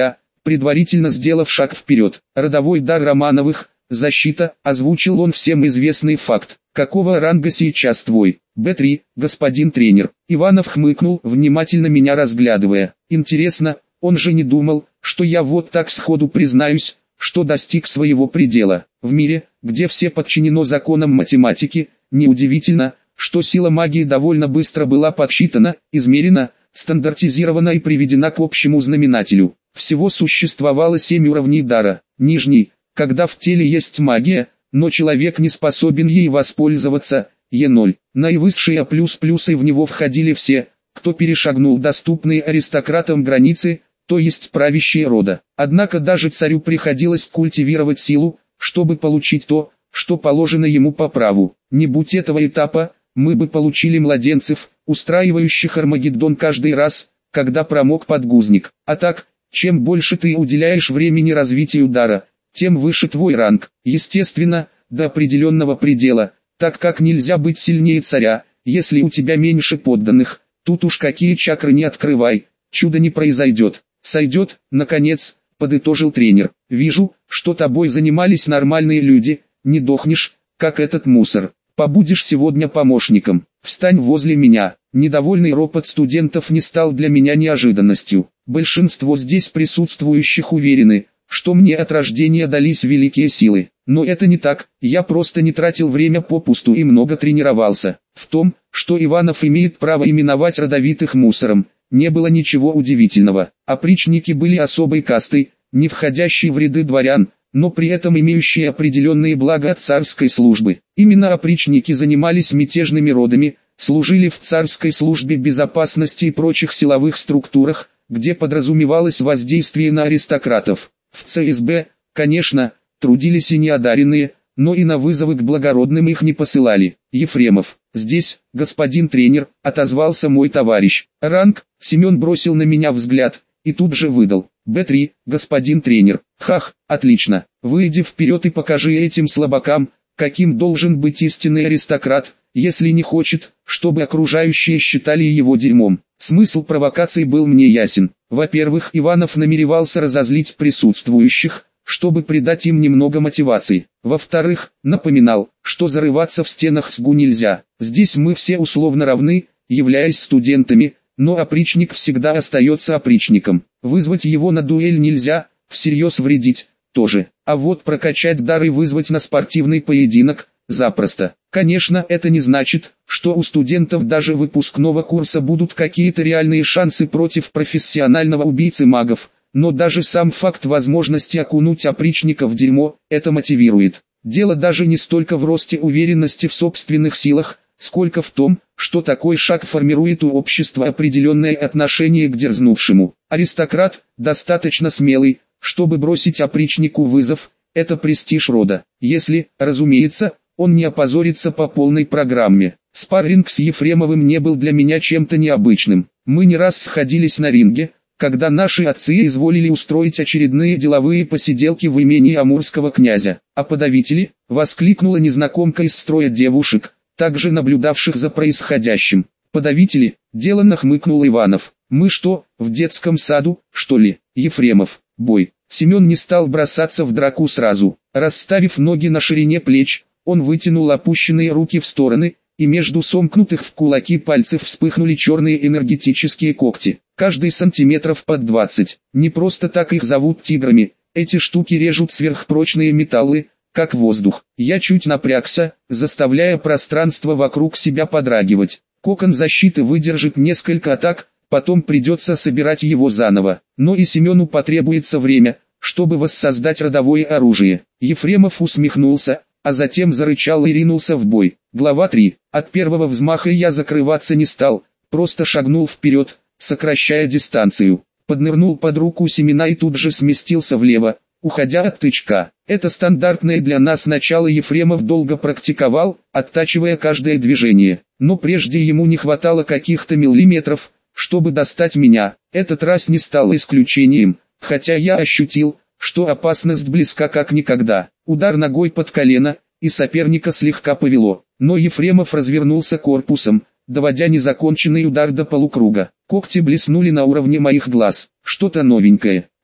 S1: предварительно сделав шаг вперед. Родовой дар Романовых, защита, озвучил он всем известный факт. Какого ранга сейчас твой? бэ три, господин тренер. Иванов хмыкнул, внимательно меня разглядывая. Интересно, он же не думал, что я вот так сходу признаюсь, что достиг своего предела. В мире, где все подчинено законам математики, неудивительно, что сила магии довольно быстро была подсчитана, измерена, стандартизирована и приведена к общему знаменателю. Всего существовало семь уровней дара. Нижний, когда в теле есть магия, но человек не способен ей воспользоваться, е ноль. Наивысшие А++ в него входили все, кто перешагнул доступные аристократам границы, то есть правящие рода. Однако даже царю приходилось культивировать силу, чтобы получить то, что положено ему по праву. Не будь этого этапа, мы бы получили младенцев, устраивающих Армагеддон каждый раз, когда промок подгузник. А так, чем больше ты уделяешь времени развитию дара, тем выше твой ранг. Естественно, до определенного предела, так как нельзя быть сильнее царя, если у тебя меньше подданных. Тут уж какие чакры не открывай, чудо не произойдет. Сойдет, наконец, подытожил тренер. Вижу, что тобой занимались нормальные люди, не дохнешь, как этот мусор. Побудешь сегодня помощником, встань возле меня. Недовольный ропот студентов не стал для меня неожиданностью. Большинство здесь присутствующих уверены, что мне от рождения дались великие силы. Но это не так, я просто не тратил время попусту и много тренировался. В том, что Иванов имеет право именовать родовитых мусором, не было ничего удивительного. Опричники были особой кастой, не входящей в ряды дворян, но при этом имеющие определенные блага от царской службы. Именно опричники занимались мятежными родами, служили в царской службе безопасности и прочих силовых структурах, где подразумевалось воздействие на аристократов. В цэ эс бэ, конечно, трудились и неодаренные, но и на вызовы к благородным их не посылали. Ефремов, здесь, господин тренер, отозвался мой товарищ. Ранг, Семен бросил на меня взгляд, и тут же выдал. бэ три, господин тренер. Хах, отлично. Выйди вперед и покажи этим слабакам, каким должен быть истинный аристократ, если не хочет, чтобы окружающие считали его дерьмом. Смысл провокации был мне ясен. Во-первых, Иванов намеревался разозлить присутствующих, чтобы придать им немного мотивации. Во-вторых, напоминал, что зарываться в стенах СГУ нельзя. Здесь мы все условно равны, являясь студентами, но опричник всегда остается опричником. Вызвать его на дуэль нельзя, всерьез вредить тоже. А вот прокачать дар и вызвать на спортивный поединок – запросто. Конечно, это не значит, что у студентов даже выпускного курса будут какие-то реальные шансы против профессионального убийцы магов, но даже сам факт возможности окунуть опричника в дерьмо, это мотивирует. Дело даже не столько в росте уверенности в собственных силах, сколько в том, что такой шаг формирует у общества определенное отношение к дерзнувшему. Аристократ, достаточно смелый, чтобы бросить опричнику вызов, это престиж рода. Если, разумеется, он не опозорится по полной программе. Спарринг с Ефремовым не был для меня чем-то необычным. Мы не раз сходились на ринге, когда наши отцы изволили устроить очередные деловые посиделки в имении амурского князя. А подавители, воскликнула незнакомка из строя девушек, также наблюдавших за происходящим. Подавители, деланно хмыкнул Иванов. Мы что, в детском саду, что ли? Ефремов, бой. Семен не стал бросаться в драку сразу. Расставив ноги на ширине плеч, он вытянул опущенные руки в стороны, и между сомкнутых в кулаки пальцев вспыхнули черные энергетические когти. Каждый сантиметров под двадцать. Не просто так их зовут тиграми. Эти штуки режут сверхпрочные металлы, как воздух. Я чуть напрягся, заставляя пространство вокруг себя подрагивать. Кокон защиты выдержит несколько атак, потом придется собирать его заново. Но и Семену потребуется время, чтобы воссоздать родовое оружие. Ефремов усмехнулся, а затем зарычал и ринулся в бой. Глава три. От первого взмаха я закрываться не стал, просто шагнул вперед, сокращая дистанцию. Поднырнул под руку Семена и тут же сместился влево, уходя от тычка. Это стандартное для нас начало Ефремов долго практиковал, оттачивая каждое движение. Но прежде ему не хватало каких-то миллиметров, чтобы достать меня. Этот раз не стал исключением, хотя я ощутил, что опасность близка как никогда. Удар ногой под колено, и соперника слегка повело. Но Ефремов развернулся корпусом, доводя незаконченный удар до полукруга. Когти блеснули на уровне моих глаз. Что-то новенькое.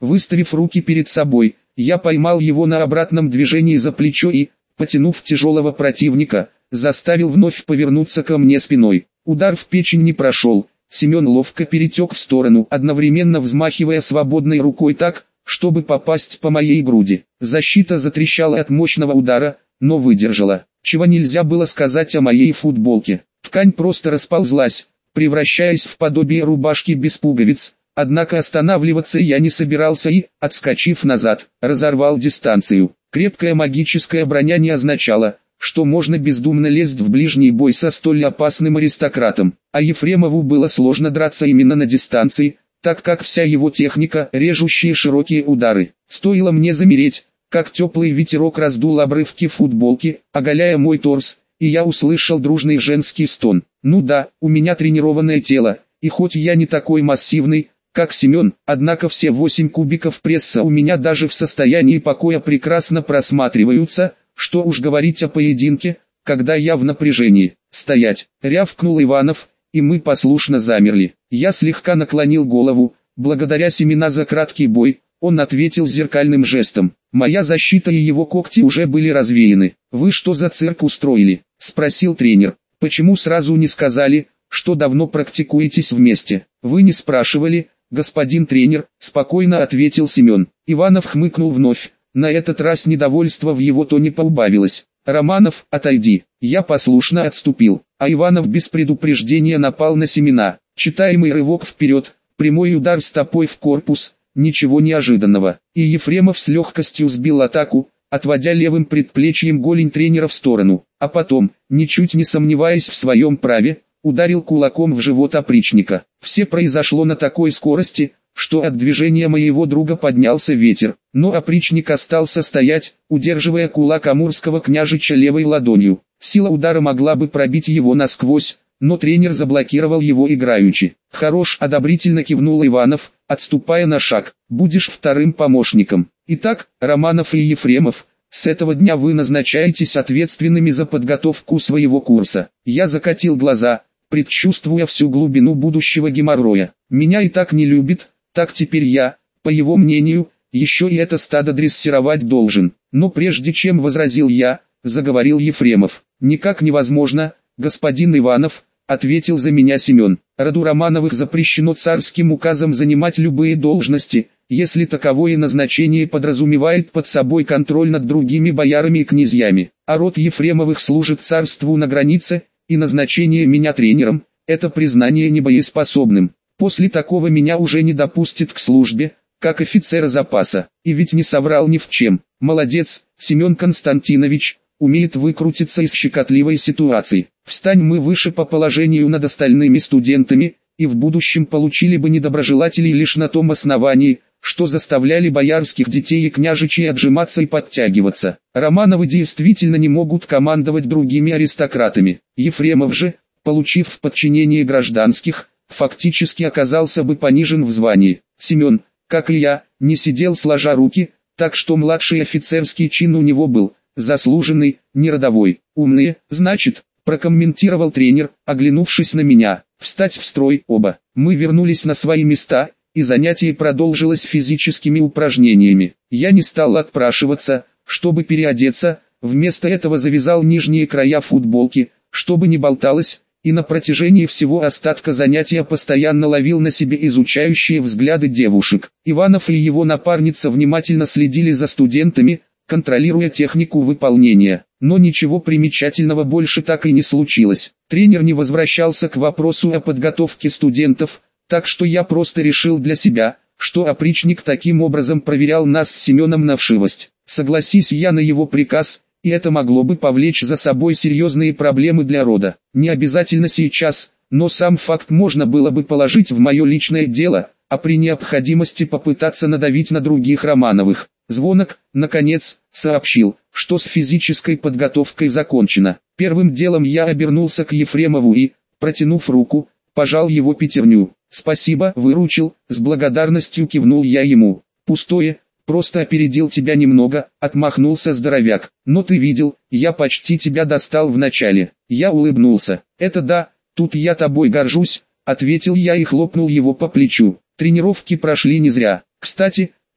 S1: Выставив руки перед собой, я поймал его на обратном движении за плечо и, потянув тяжелого противника, заставил вновь повернуться ко мне спиной. Удар в печень не прошел. Семен ловко перетек в сторону, одновременно взмахивая свободной рукой так, чтобы попасть по моей груди. Защита затрещала от мощного удара, но выдержала. Чего нельзя было сказать о моей футболке. Ткань просто расползлась, превращаясь в подобие рубашки без пуговиц. Однако останавливаться я не собирался и, отскочив назад, разорвал дистанцию. Крепкая магическая броня не означала, что можно бездумно лезть в ближний бой со столь опасным аристократом. А Ефремову было сложно драться именно на дистанции, так как вся его техника – режущие широкие удары. Стоило мне замереть, как теплый ветерок раздул обрывки футболки, оголяя мой торс, и я услышал дружный женский стон. Ну да, у меня тренированное тело, и хоть я не такой массивный, как Семен, однако все восемь кубиков пресса у меня даже в состоянии покоя прекрасно просматриваются, что уж говорить о поединке, когда я в напряжении. «Стоять!» — рявкнул Иванов, и мы послушно замерли. Я слегка наклонил голову, благодаря Семена за краткий бой, он ответил зеркальным жестом. Моя защита и его когти уже были развеяны. «Вы что за цирк устроили?» — спросил тренер. «Почему сразу не сказали, что давно практикуетесь вместе?» «Вы не спрашивали, господин тренер», — спокойно ответил Семен. Иванов хмыкнул вновь. На этот раз недовольство в его тоне поубавилось. «Романов, отойди». Я послушно отступил, а Иванов без предупреждения напал на Семена. Читаемый рывок вперед, прямой удар стопой в корпус, ничего неожиданного. И Ефремов с легкостью сбил атаку, отводя левым предплечьем голень тренера в сторону. А потом, ничуть не сомневаясь в своем праве, ударил кулаком в живот опричника. Все произошло на такой скорости, что от движения моего друга поднялся ветер, но опричник остался стоять, удерживая кулак амурского княжича левой ладонью. Сила удара могла бы пробить его насквозь, но тренер заблокировал его играючи. «Хорош», — одобрительно кивнул Иванов, отступая на шаг. «Будешь вторым помощником. Итак, Романов и Ефремов, с этого дня вы назначаетесь ответственными за подготовку своего курса». Я закатил глаза, предчувствуя всю глубину будущего геморроя. «Меня и так не любит, так теперь я, по его мнению, еще и это стадо дрессировать должен». «Но прежде чем возразил я, заговорил Ефремов. «Никак невозможно, господин Иванов», — ответил за меня Семен. «Роду Романовых запрещено царским указом занимать любые должности, если таковое назначение подразумевает под собой контроль над другими боярами и князьями. А род Ефремовых служит царству на границе, и назначение меня тренером — это признание небоеспособным. После такого меня уже не допустят к службе, как офицера запаса». И ведь не соврал ни в чем. Молодец, Семен Константинович, умеет выкрутиться из щекотливой ситуации. Встань мы выше по положению над остальными студентами, и в будущем получили бы недоброжелателей лишь на том основании, что заставляли боярских детей и княжичей отжиматься и подтягиваться. Романовы действительно не могут командовать другими аристократами. Ефремов же, получив в подчинение гражданских, фактически оказался бы понижен в звании. Семен, как и я, не сидел сложа руки, так что младший офицерский чин у него был, заслуженный, не родовой. «Умные, значит», — прокомментировал тренер, оглянувшись на меня. «Встать в строй, оба». Мы вернулись на свои места, и занятие продолжилось физическими упражнениями. Я не стал отпрашиваться, чтобы переодеться, вместо этого завязал нижние края футболки, чтобы не болталось, и на протяжении всего остатка занятия постоянно ловил на себе изучающие взгляды девушек. Иванов и его напарница внимательно следили за студентами, контролируя технику выполнения. Но ничего примечательного больше так и не случилось. Тренер не возвращался к вопросу о подготовке студентов, так что я просто решил для себя, что опричник таким образом проверял нас с Семеном на вшивость. Согласись я на его приказ, и это могло бы повлечь за собой серьезные проблемы для рода. Не обязательно сейчас, но сам факт можно было бы положить в мое личное дело, а при необходимости попытаться надавить на других Романовых. Звонок, наконец, сообщил, что с физической подготовкой закончено. Первым делом я обернулся к Ефремову и, протянув руку, пожал его пятерню. «Спасибо, выручил», — с благодарностью кивнул я ему. «Пустое, просто опередил тебя немного», — отмахнулся здоровяк. «Но ты видел, я почти тебя достал в начале». Я улыбнулся. «Это да, тут я тобой горжусь», — ответил я и хлопнул его по плечу. Тренировки прошли не зря. Кстати,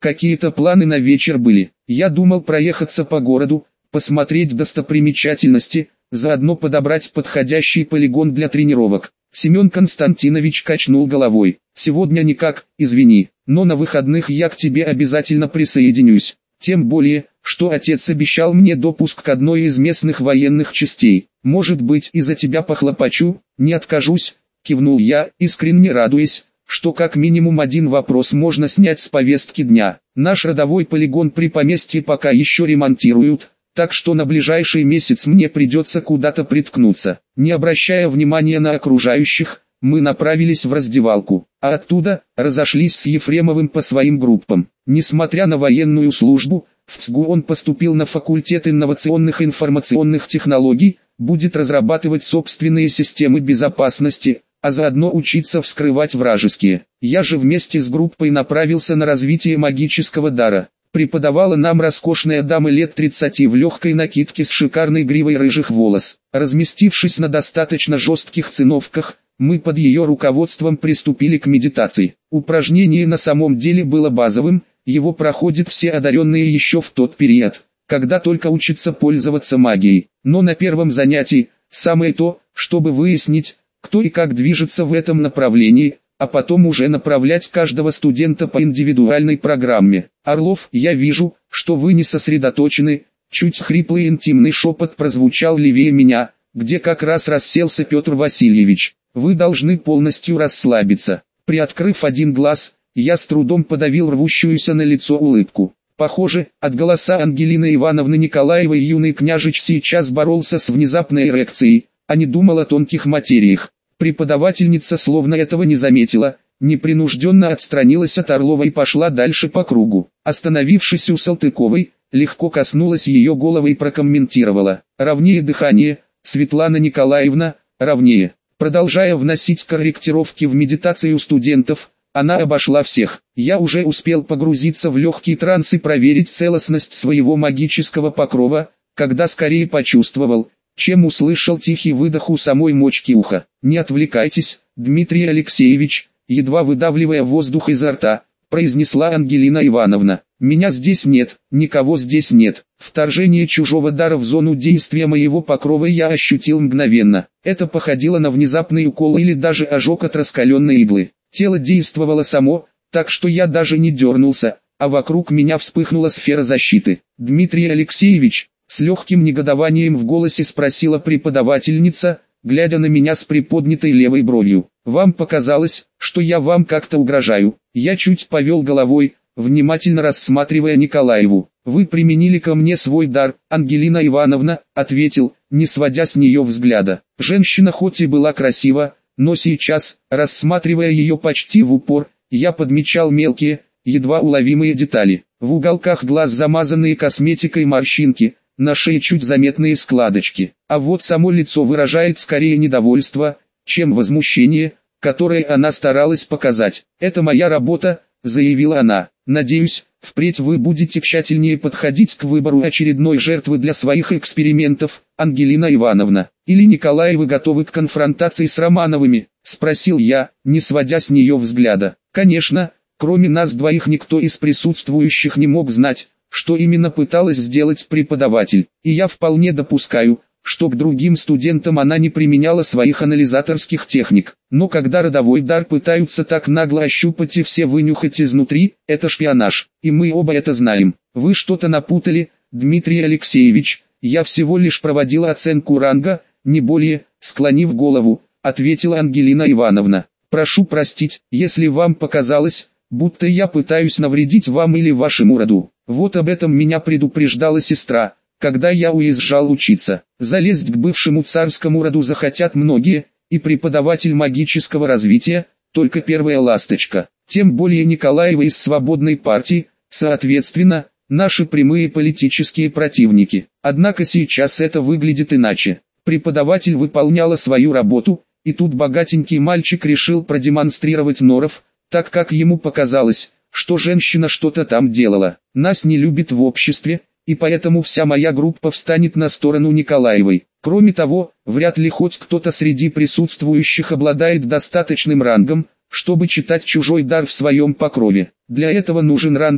S1: Какие-то планы на вечер были. Я думал проехаться по городу, посмотреть достопримечательности, заодно подобрать подходящий полигон для тренировок. Семен Константинович качнул головой. Сегодня никак, извини, но на выходных я к тебе обязательно присоединюсь. Тем более, что отец обещал мне допуск к одной из местных военных частей. Может быть, и за тебя похлопочу, не откажусь, кивнул я, искренне радуясь, что как минимум один вопрос можно снять с повестки дня. Наш родовой полигон при поместье пока еще ремонтируют, так что на ближайший месяц мне придется куда-то приткнуться. Не обращая внимания на окружающих, мы направились в раздевалку, а оттуда разошлись с Ефремовым по своим группам. Несмотря на военную службу, в ЦГУ он поступил на факультет инновационных информационных технологий, будет разрабатывать собственные системы безопасности, а заодно учиться вскрывать вражеские. Я же вместе с группой направился на развитие магического дара. Преподавала нам роскошная дама лет тридцати в легкой накидке с шикарной гривой рыжих волос. Разместившись на достаточно жестких циновках, мы под ее руководством приступили к медитации. Упражнение на самом деле было базовым, его проходят все одаренные еще в тот период, когда только учатся пользоваться магией. Но на первом занятии, самое то, чтобы выяснить, кто и как движется в этом направлении, а потом уже направлять каждого студента по индивидуальной программе. Орлов, я вижу, что вы не сосредоточены, чуть хриплый интимный шепот прозвучал левее меня, где как раз расселся Петр Васильевич. Вы должны полностью расслабиться. Приоткрыв один глаз, я с трудом подавил рвущуюся на лицо улыбку. Похоже, от голоса Ангелины Ивановны Николаевой юный княжич сейчас боролся с внезапной эрекцией, а не думал о тонких материях. Преподавательница словно этого не заметила, непринужденно отстранилась от Орлова и пошла дальше по кругу. Остановившись у Салтыковой, легко коснулась ее головы и прокомментировала: «Ровнее дыхание, Светлана Николаевна, ровнее». Продолжая вносить корректировки в медитацию студентов, она обошла всех. Я уже успел погрузиться в легкий транс и проверить целостность своего магического покрова, когда скорее почувствовал, чем услышал тихий выдох у самой мочки уха. «Не отвлекайтесь, Дмитрий Алексеевич», едва выдавливая воздух изо рта, произнесла Ангелина Ивановна. «Меня здесь нет, никого здесь нет». Вторжение чужого дара в зону действия моего покрова я ощутил мгновенно. Это походило на внезапный укол или даже ожог от раскаленной иглы. Тело действовало само, так что я даже не дернулся, а вокруг меня вспыхнула сфера защиты. «Дмитрий Алексеевич», с легким негодованием в голосе спросила преподавательница, глядя на меня с приподнятой левой бровью. «Вам показалось, что я вам как-то угрожаю?» Я чуть повел головой, внимательно рассматривая Николаеву. «Вы применили ко мне свой дар, Ангелина Ивановна», — ответил, не сводя с нее взгляда. Женщина хоть и была красива, но сейчас, рассматривая ее почти в упор, я подмечал мелкие, едва уловимые детали. В уголках глаз замазанные косметикой морщинки, на шее чуть заметные складочки. А вот само лицо выражает скорее недовольство, чем возмущение, которое она старалась показать. «Это моя работа», — заявила она. «Надеюсь, впредь вы будете тщательнее подходить к выбору очередной жертвы для своих экспериментов, Ангелина Ивановна. Или Николаевы готовы к конфронтации с Романовыми?» — спросил я, не сводя с нее взгляда. Конечно, кроме нас двоих никто из присутствующих не мог знать, что именно пыталась сделать преподаватель, и я вполне допускаю, что к другим студентам она не применяла своих анализаторских техник. Но когда родовой дар пытаются так нагло ощупать и все вынюхать изнутри, это шпионаж, и мы оба это знаем. Вы что-то напутали, Дмитрий Алексеевич, я всего лишь проводила оценку ранга, не более, склонив голову, ответила Ангелина Ивановна. Прошу простить, если вам показалось, будто я пытаюсь навредить вам или вашему роду. Вот об этом меня предупреждала сестра, когда я уезжал учиться. Залезть к бывшему царскому роду захотят многие, и преподаватель магического развития, только первая ласточка. Тем более Николаева из свободной партии, соответственно, наши прямые политические противники. Однако сейчас это выглядит иначе. Преподаватель выполняла свою работу, и тут богатенький мальчик решил продемонстрировать норов, так как ему показалось, что женщина что-то там делала. Нас не любит в обществе, и поэтому вся моя группа встанет на сторону Николаевой. Кроме того, вряд ли хоть кто-то среди присутствующих обладает достаточным рангом, чтобы читать чужой дар в своем покрове. Для этого нужен ранг А,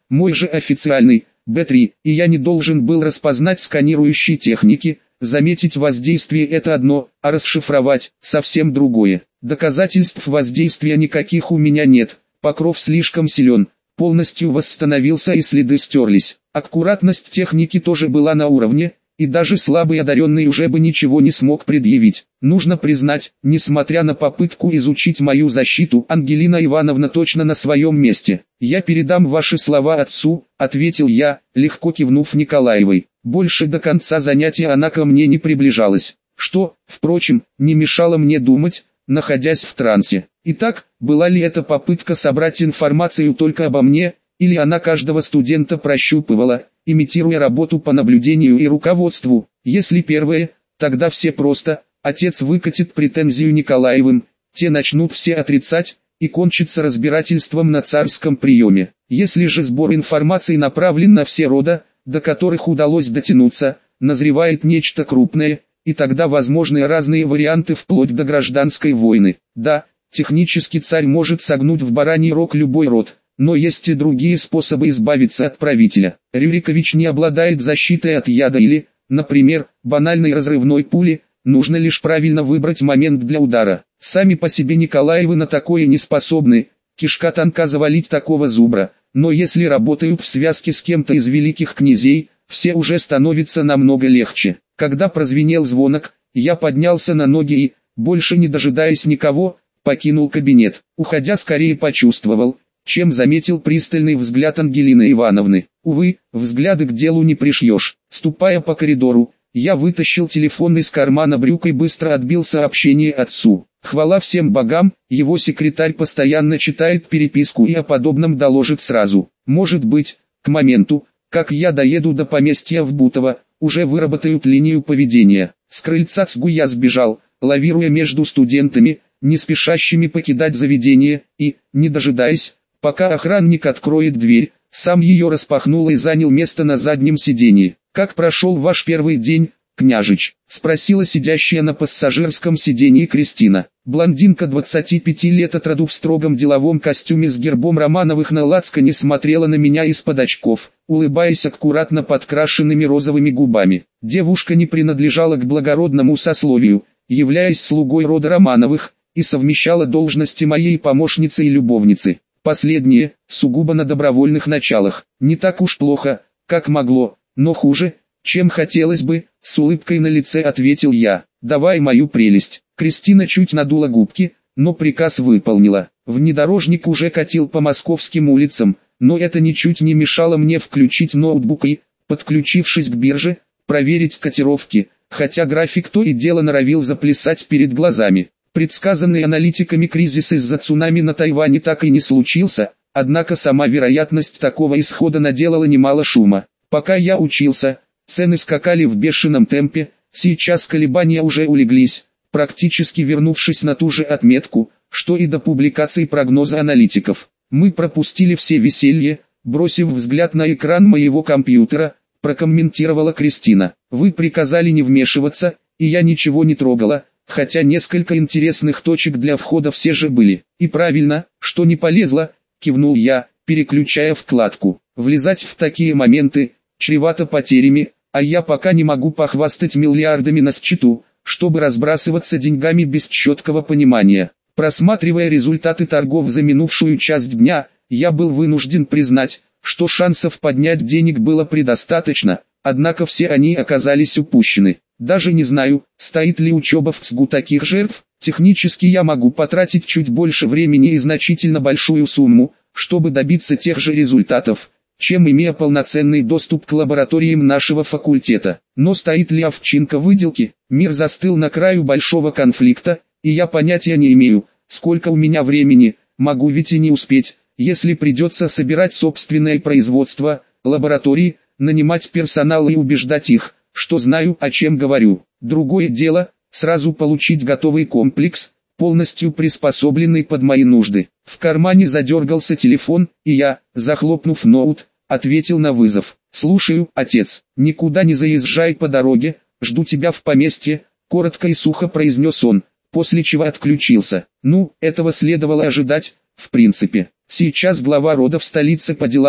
S1: мой же официальный, бэ три, и я не должен был распознать сканирующие техники. Заметить воздействие — это одно, а расшифровать — совсем другое. Доказательств воздействия никаких у меня нет, покров слишком силен, полностью восстановился и следы стерлись. Аккуратность техники тоже была на уровне, и даже слабый одаренный уже бы ничего не смог предъявить. Нужно признать, несмотря на попытку изучить мою защиту, Ангелина Ивановна точно на своем месте. «Я передам ваши слова отцу», — ответил я, легко кивнув Николаевой. Больше до конца занятия она ко мне не приближалась, что, впрочем, не мешало мне думать, находясь в трансе. Итак, была ли это попытка собрать информацию только обо мне, или она каждого студента прощупывала, имитируя работу по наблюдению и руководству? Если первое, тогда все просто: отец выкатит претензию Николаевым, те начнут все отрицать, и кончится разбирательством на царском приеме. Если же сбор информации направлен на все рода, до которых удалось дотянуться, назревает нечто крупное, и тогда возможны разные варианты вплоть до гражданской войны. Да, технически царь может согнуть в бараний рог любой род, но есть и другие способы избавиться от правителя. Рюрикович не обладает защитой от яда или, например, банальной разрывной пули, нужно лишь правильно выбрать момент для удара. Сами по себе Николаевы на такое не способны, кишка тонка завалить такого зубра, но если работают в связке с кем-то из великих князей, все уже становится намного легче. Когда прозвенел звонок, я поднялся на ноги и, больше не дожидаясь никого, покинул кабинет. Уходя, скорее почувствовал, чем заметил пристальный взгляд Ангелины Ивановны. Увы, взгляды к делу не пришьешь. Ступая по коридору, я вытащил телефон из кармана брюк и быстро отбил сообщение отцу. Хвала всем богам, его секретарь постоянно читает переписку и о подобном доложит сразу. Может быть, к моменту, как я доеду до поместья в Бутово, уже выработают линию поведения. С крыльца ЦГУ я сбежал, лавируя между студентами, не спешащими покидать заведение, и, не дожидаясь, пока охранник откроет дверь, сам ее распахнул и занял место на заднем сиденье. «Как прошел ваш первый день, княжич?» — спросила сидящая на пассажирском сиденье Кристина. Блондинка двадцати пяти лет от роду в строгом деловом костюме с гербом Романовых на лацкане смотрела на меня из-под очков, улыбаясь аккуратно подкрашенными розовыми губами. Девушка не принадлежала к благородному сословию, являясь слугой рода Романовых, и совмещала должности моей помощницы и любовницы. Последнее, сугубо на добровольных началах. Не так уж плохо, как могло, но хуже, чем хотелось бы, с улыбкой на лице ответил я. «Давай мою прелесть». Кристина чуть надула губки, но приказ выполнила. Внедорожник уже катил по московским улицам, но это ничуть не мешало мне включить ноутбук и, подключившись к бирже, проверить котировки, хотя график то и дело норовил заплясать перед глазами. Предсказанный аналитиками кризис из-за цунами на Тайване так и не случился, однако сама вероятность такого исхода наделала немало шума. Пока я учился, цены скакали в бешеном темпе, сейчас колебания уже улеглись, практически вернувшись на ту же отметку, что и до публикации прогноза аналитиков. Мы пропустили все веселье, бросив взгляд на экран моего компьютера, прокомментировала Кристина. Вы приказали не вмешиваться, и я ничего не трогала, хотя несколько интересных точек для входа все же были. И правильно, что не полезла, кивнул я, переключая вкладку. Влезать в такие моменты чревато потерями, а я пока не могу похвастать миллиардами на счету, чтобы разбрасываться деньгами без четкого понимания. Просматривая результаты торгов за минувшую часть дня, я был вынужден признать, что шансов поднять денег было предостаточно, однако все они оказались упущены. Даже не знаю, стоит ли учеба в ЦГУ таких жертв. Технически я могу потратить чуть больше времени и значительно большую сумму, чтобы добиться тех же результатов, чем имея полноценный доступ к лабораториям нашего факультета. Но стоит ли овчинка выделки? Мир застыл на краю большого конфликта, и я понятия не имею, сколько у меня времени, могу ведь и не успеть, если придется собирать собственное производство, лаборатории, нанимать персонал и убеждать их, что знаю, о чем говорю. Другое дело, сразу получить готовый комплекс, полностью приспособленный под мои нужды. В кармане задергался телефон, и я, захлопнув ноут, ответил на вызов. «Слушаю, отец, никуда не заезжай по дороге, жду тебя в поместье», коротко и сухо произнес он, после чего отключился. Ну, этого следовало ожидать, в принципе. Сейчас глава рода в столице по делам,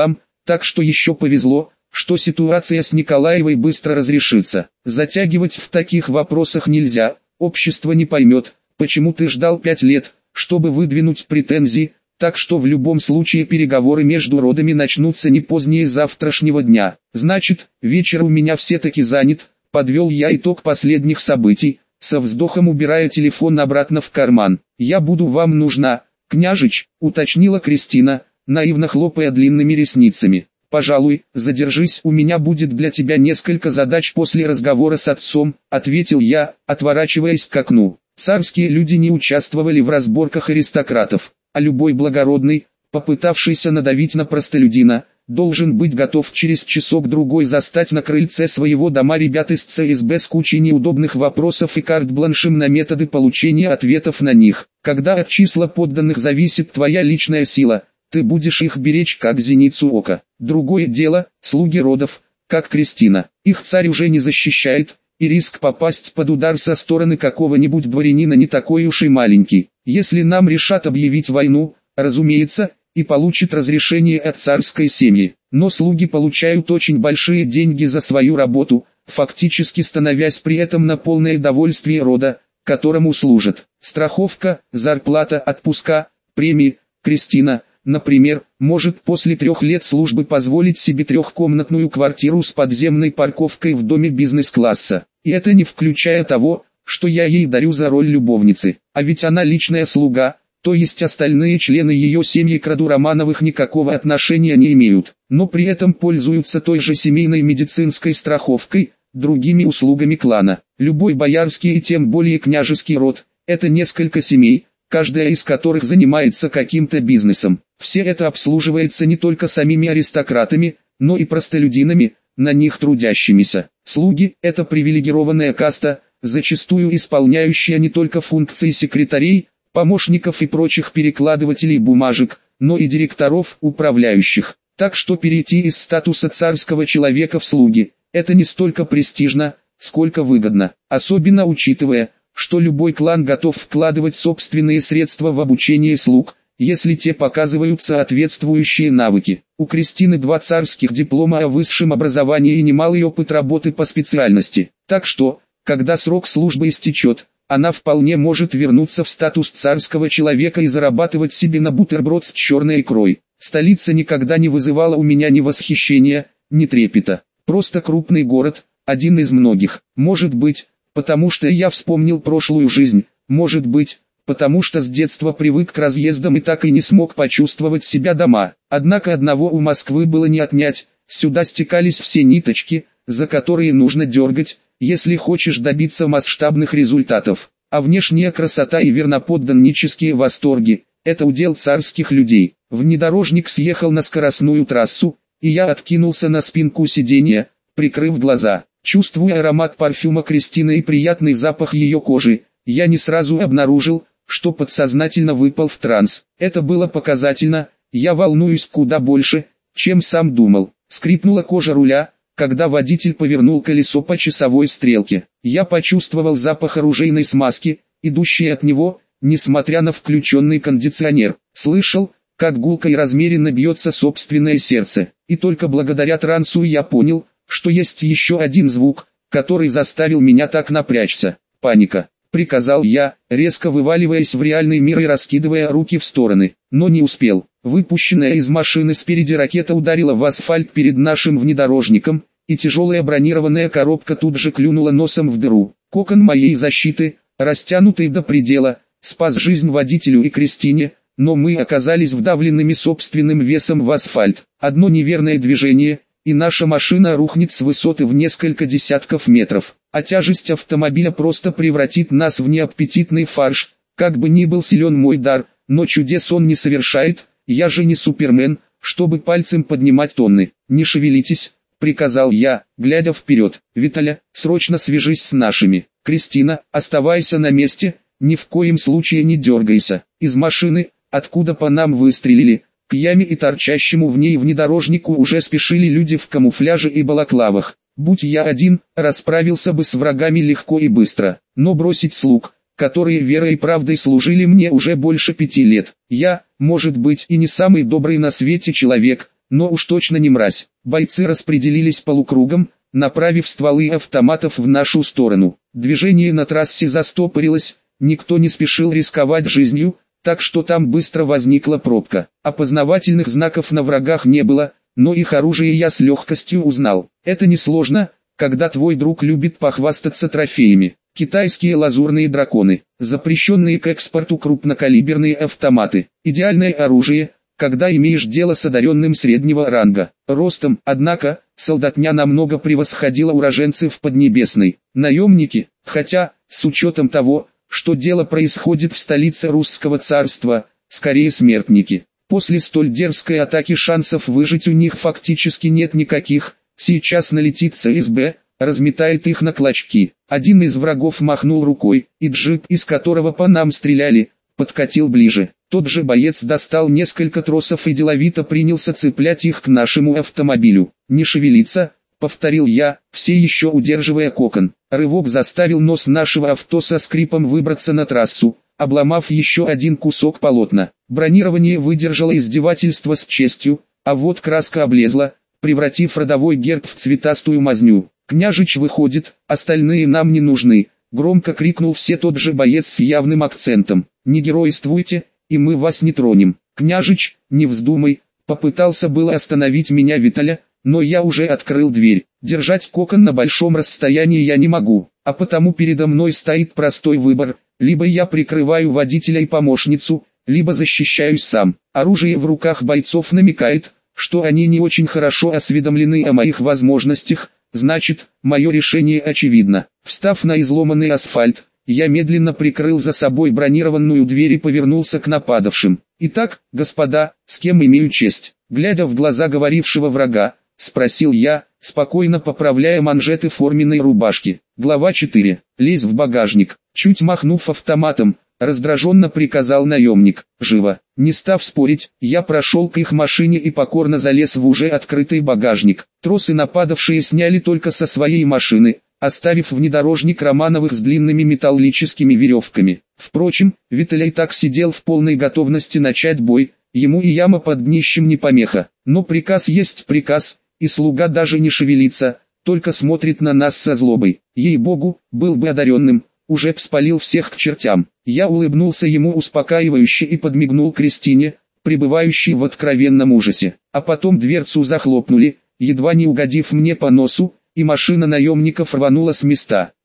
S1: Так что еще повезло, что ситуация с Николаевой быстро разрешится. Затягивать в таких вопросах нельзя, общество не поймет, почему ты ждал пять лет, чтобы выдвинуть претензии, так что в любом случае переговоры между родами начнутся не позднее завтрашнего дня. Значит, вечер у меня все-таки занят, подвел я итог последних событий, со вздохом убирая телефон обратно в карман. Я буду вам нужна, княжич, уточнила Кристина, наивно хлопая длинными ресницами. «Пожалуй, задержись, у меня будет для тебя несколько задач после разговора с отцом», ответил я, отворачиваясь к окну. Царские люди не участвовали в разборках аристократов, а любой благородный, попытавшийся надавить на простолюдина, должен быть готов через часок-другой застать на крыльце своего дома ребят из ЦСБ с кучей неудобных вопросов и карт-бланшем на методы получения ответов на них. Когда от числа подданных зависит твоя личная сила, ты будешь их беречь как зеницу ока. Другое дело, слуги родов, как Кристина. Их царь уже не защищает, и риск попасть под удар со стороны какого-нибудь дворянина не такой уж и маленький. Если нам решат объявить войну, разумеется, и получит разрешение от царской семьи. Но слуги получают очень большие деньги за свою работу, фактически становясь при этом на полное довольствие рода, которому служат. Страховка, зарплата, отпуска, премии. Кристина, например, может после трех лет службы позволить себе трехкомнатную квартиру с подземной парковкой в доме бизнес-класса. И это не включая того, что я ей дарю за роль любовницы. А ведь она личная слуга, то есть остальные члены ее семьи к роду Романовых никакого отношения не имеют, но при этом пользуются той же семейной медицинской страховкой, другими услугами клана. Любой боярский и тем более княжеский род – это несколько семей, каждая из которых занимается каким-то бизнесом. Все это обслуживается не только самими аристократами, но и простолюдинами, на них трудящимися. Слуги – это привилегированная каста, зачастую исполняющая не только функции секретарей, помощников и прочих перекладывателей бумажек, но и директоров, управляющих. Так что перейти из статуса царского человека в слуги – это не столько престижно, сколько выгодно, особенно учитывая, что любой клан готов вкладывать собственные средства в обучение слуг, если те показывают соответствующие навыки. У Кристины два царских диплома о высшем образовании и немалый опыт работы по специальности. Так что, когда срок службы истечет, она вполне может вернуться в статус царского человека и зарабатывать себе на бутерброд с черной икрой. Столица никогда не вызывала у меня ни восхищения, ни трепета. Просто крупный город, один из многих. Может быть, потому что я вспомнил прошлую жизнь, может быть, потому что с детства привык к разъездам и так и не смог почувствовать себя дома. Однако одного у Москвы было не отнять, сюда стекались все ниточки, за которые нужно дергать, если хочешь добиться масштабных результатов. А внешняя красота и верноподданнические восторги – это удел царских людей. Внедорожник съехал на скоростную трассу, и я откинулся на спинку сиденья, прикрыв глаза. Чувствуя аромат парфюма Кристины и приятный запах ее кожи, я не сразу обнаружил, что подсознательно выпал в транс. Это было показательно, я волнуюсь куда больше, чем сам думал. Скрипнула кожа руля, когда водитель повернул колесо по часовой стрелке. Я почувствовал запах оружейной смазки, идущий от него, несмотря на включенный кондиционер. Слышал, как гулко и размеренно бьется собственное сердце. И только благодаря трансу я понял, что есть еще один звук, который заставил меня так напрячься. «Паника», — приказал я, резко вываливаясь в реальный мир и раскидывая руки в стороны. Но не успел. Выпущенная из машины спереди ракета ударила в асфальт перед нашим внедорожником, и тяжелая бронированная коробка тут же клюнула носом в дыру. Кокон моей защиты, растянутый до предела, спас жизнь водителю и Кристине, но мы оказались вдавленными собственным весом в асфальт. Одно неверное движение, и наша машина рухнет с высоты в несколько десятков метров, а тяжесть автомобиля просто превратит нас в неаппетитный фарш. Как бы ни был силен мой дар, но чудес он не совершает, я же не Супермен, чтобы пальцем поднимать тонны. «Не шевелитесь», — приказал я, глядя вперед. «Виталя, срочно свяжись с нашими. Кристина, оставайся на месте, ни в коем случае не дергайся». Из машины, откуда по нам выстрелили, к яме и торчащему в ней внедорожнику уже спешили люди в камуфляже и балаклавах. Будь я один, расправился бы с врагами легко и быстро, но бросить слуг, которые верой и правдой служили мне уже больше пяти лет. Я, может быть, и не самый добрый на свете человек, но уж точно не мразь. Бойцы распределились полукругом, направив стволы автоматов в нашу сторону. Движение на трассе застопорилось, никто не спешил рисковать жизнью, так что там быстро возникла пробка. Опознавательных знаков на врагах не было, но их оружие я с легкостью узнал. Это несложно, когда твой друг любит похвастаться трофеями. Китайские лазурные драконы, запрещенные к экспорту крупнокалиберные автоматы. Идеальное оружие, когда имеешь дело с одаренным среднего ранга. Ростом, однако, солдатня намного превосходила уроженцев Поднебесной. Наемники, хотя, с учетом того, что дело происходит в столице русского царства, скорее смертники. После столь дерзкой атаки шансов выжить у них фактически нет никаких. Сейчас налетит ЦСБ, разметает их на клочки. Один из врагов махнул рукой, и джип, из которого по нам стреляли, подкатил ближе. Тот же боец достал несколько тросов и деловито принялся цеплять их к нашему автомобилю. «Не шевелиться», — повторил я, все еще удерживая кокон. Рывок заставил нос нашего авто со скрипом выбраться на трассу, обломав еще один кусок полотна. Бронирование выдержало издевательство с честью, а вот краска облезла, превратив родовой герб в цветастую мазню. «Княжич выходит, остальные нам не нужны», — громко крикнул все тот же боец с явным акцентом. «Не геройствуйте, и мы вас не тронем». «Княжич, не вздумай», — попытался было остановить меня Виталя, но я уже открыл дверь. Держать кокон на большом расстоянии я не могу, а потому передо мной стоит простой выбор: либо я прикрываю водителя и помощницу, либо защищаюсь сам. Оружие в руках бойцов намекает, что они не очень хорошо осведомлены о моих возможностях, значит, мое решение очевидно. Встав на изломанный асфальт, я медленно прикрыл за собой бронированную дверь и повернулся к нападавшим. «Итак, господа, с кем имею честь?» Глядя в глаза говорившего врага, спросил я, спокойно поправляя манжеты форменной рубашки. Глава четыре. «Лезь в багажник». Чуть махнув автоматом, раздраженно приказал наемник. «Живо». Не став спорить, я прошел к их машине и покорно залез в уже открытый багажник. Тросы нападавшие сняли только со своей машины, оставив внедорожник Романовых с длинными металлическими веревками. Впрочем, Виталий так сидел в полной готовности начать бой, ему и яма под днищем не помеха. Но приказ есть приказ, и слуга даже не шевелится, только смотрит на нас со злобой. Ей-богу, был бы одаренным, уже б спалил всех к чертям. Я улыбнулся ему успокаивающе и подмигнул Кристине, пребывающей в откровенном ужасе. А потом дверцу захлопнули, едва не угодив мне по носу, и машина наемников рванула с места.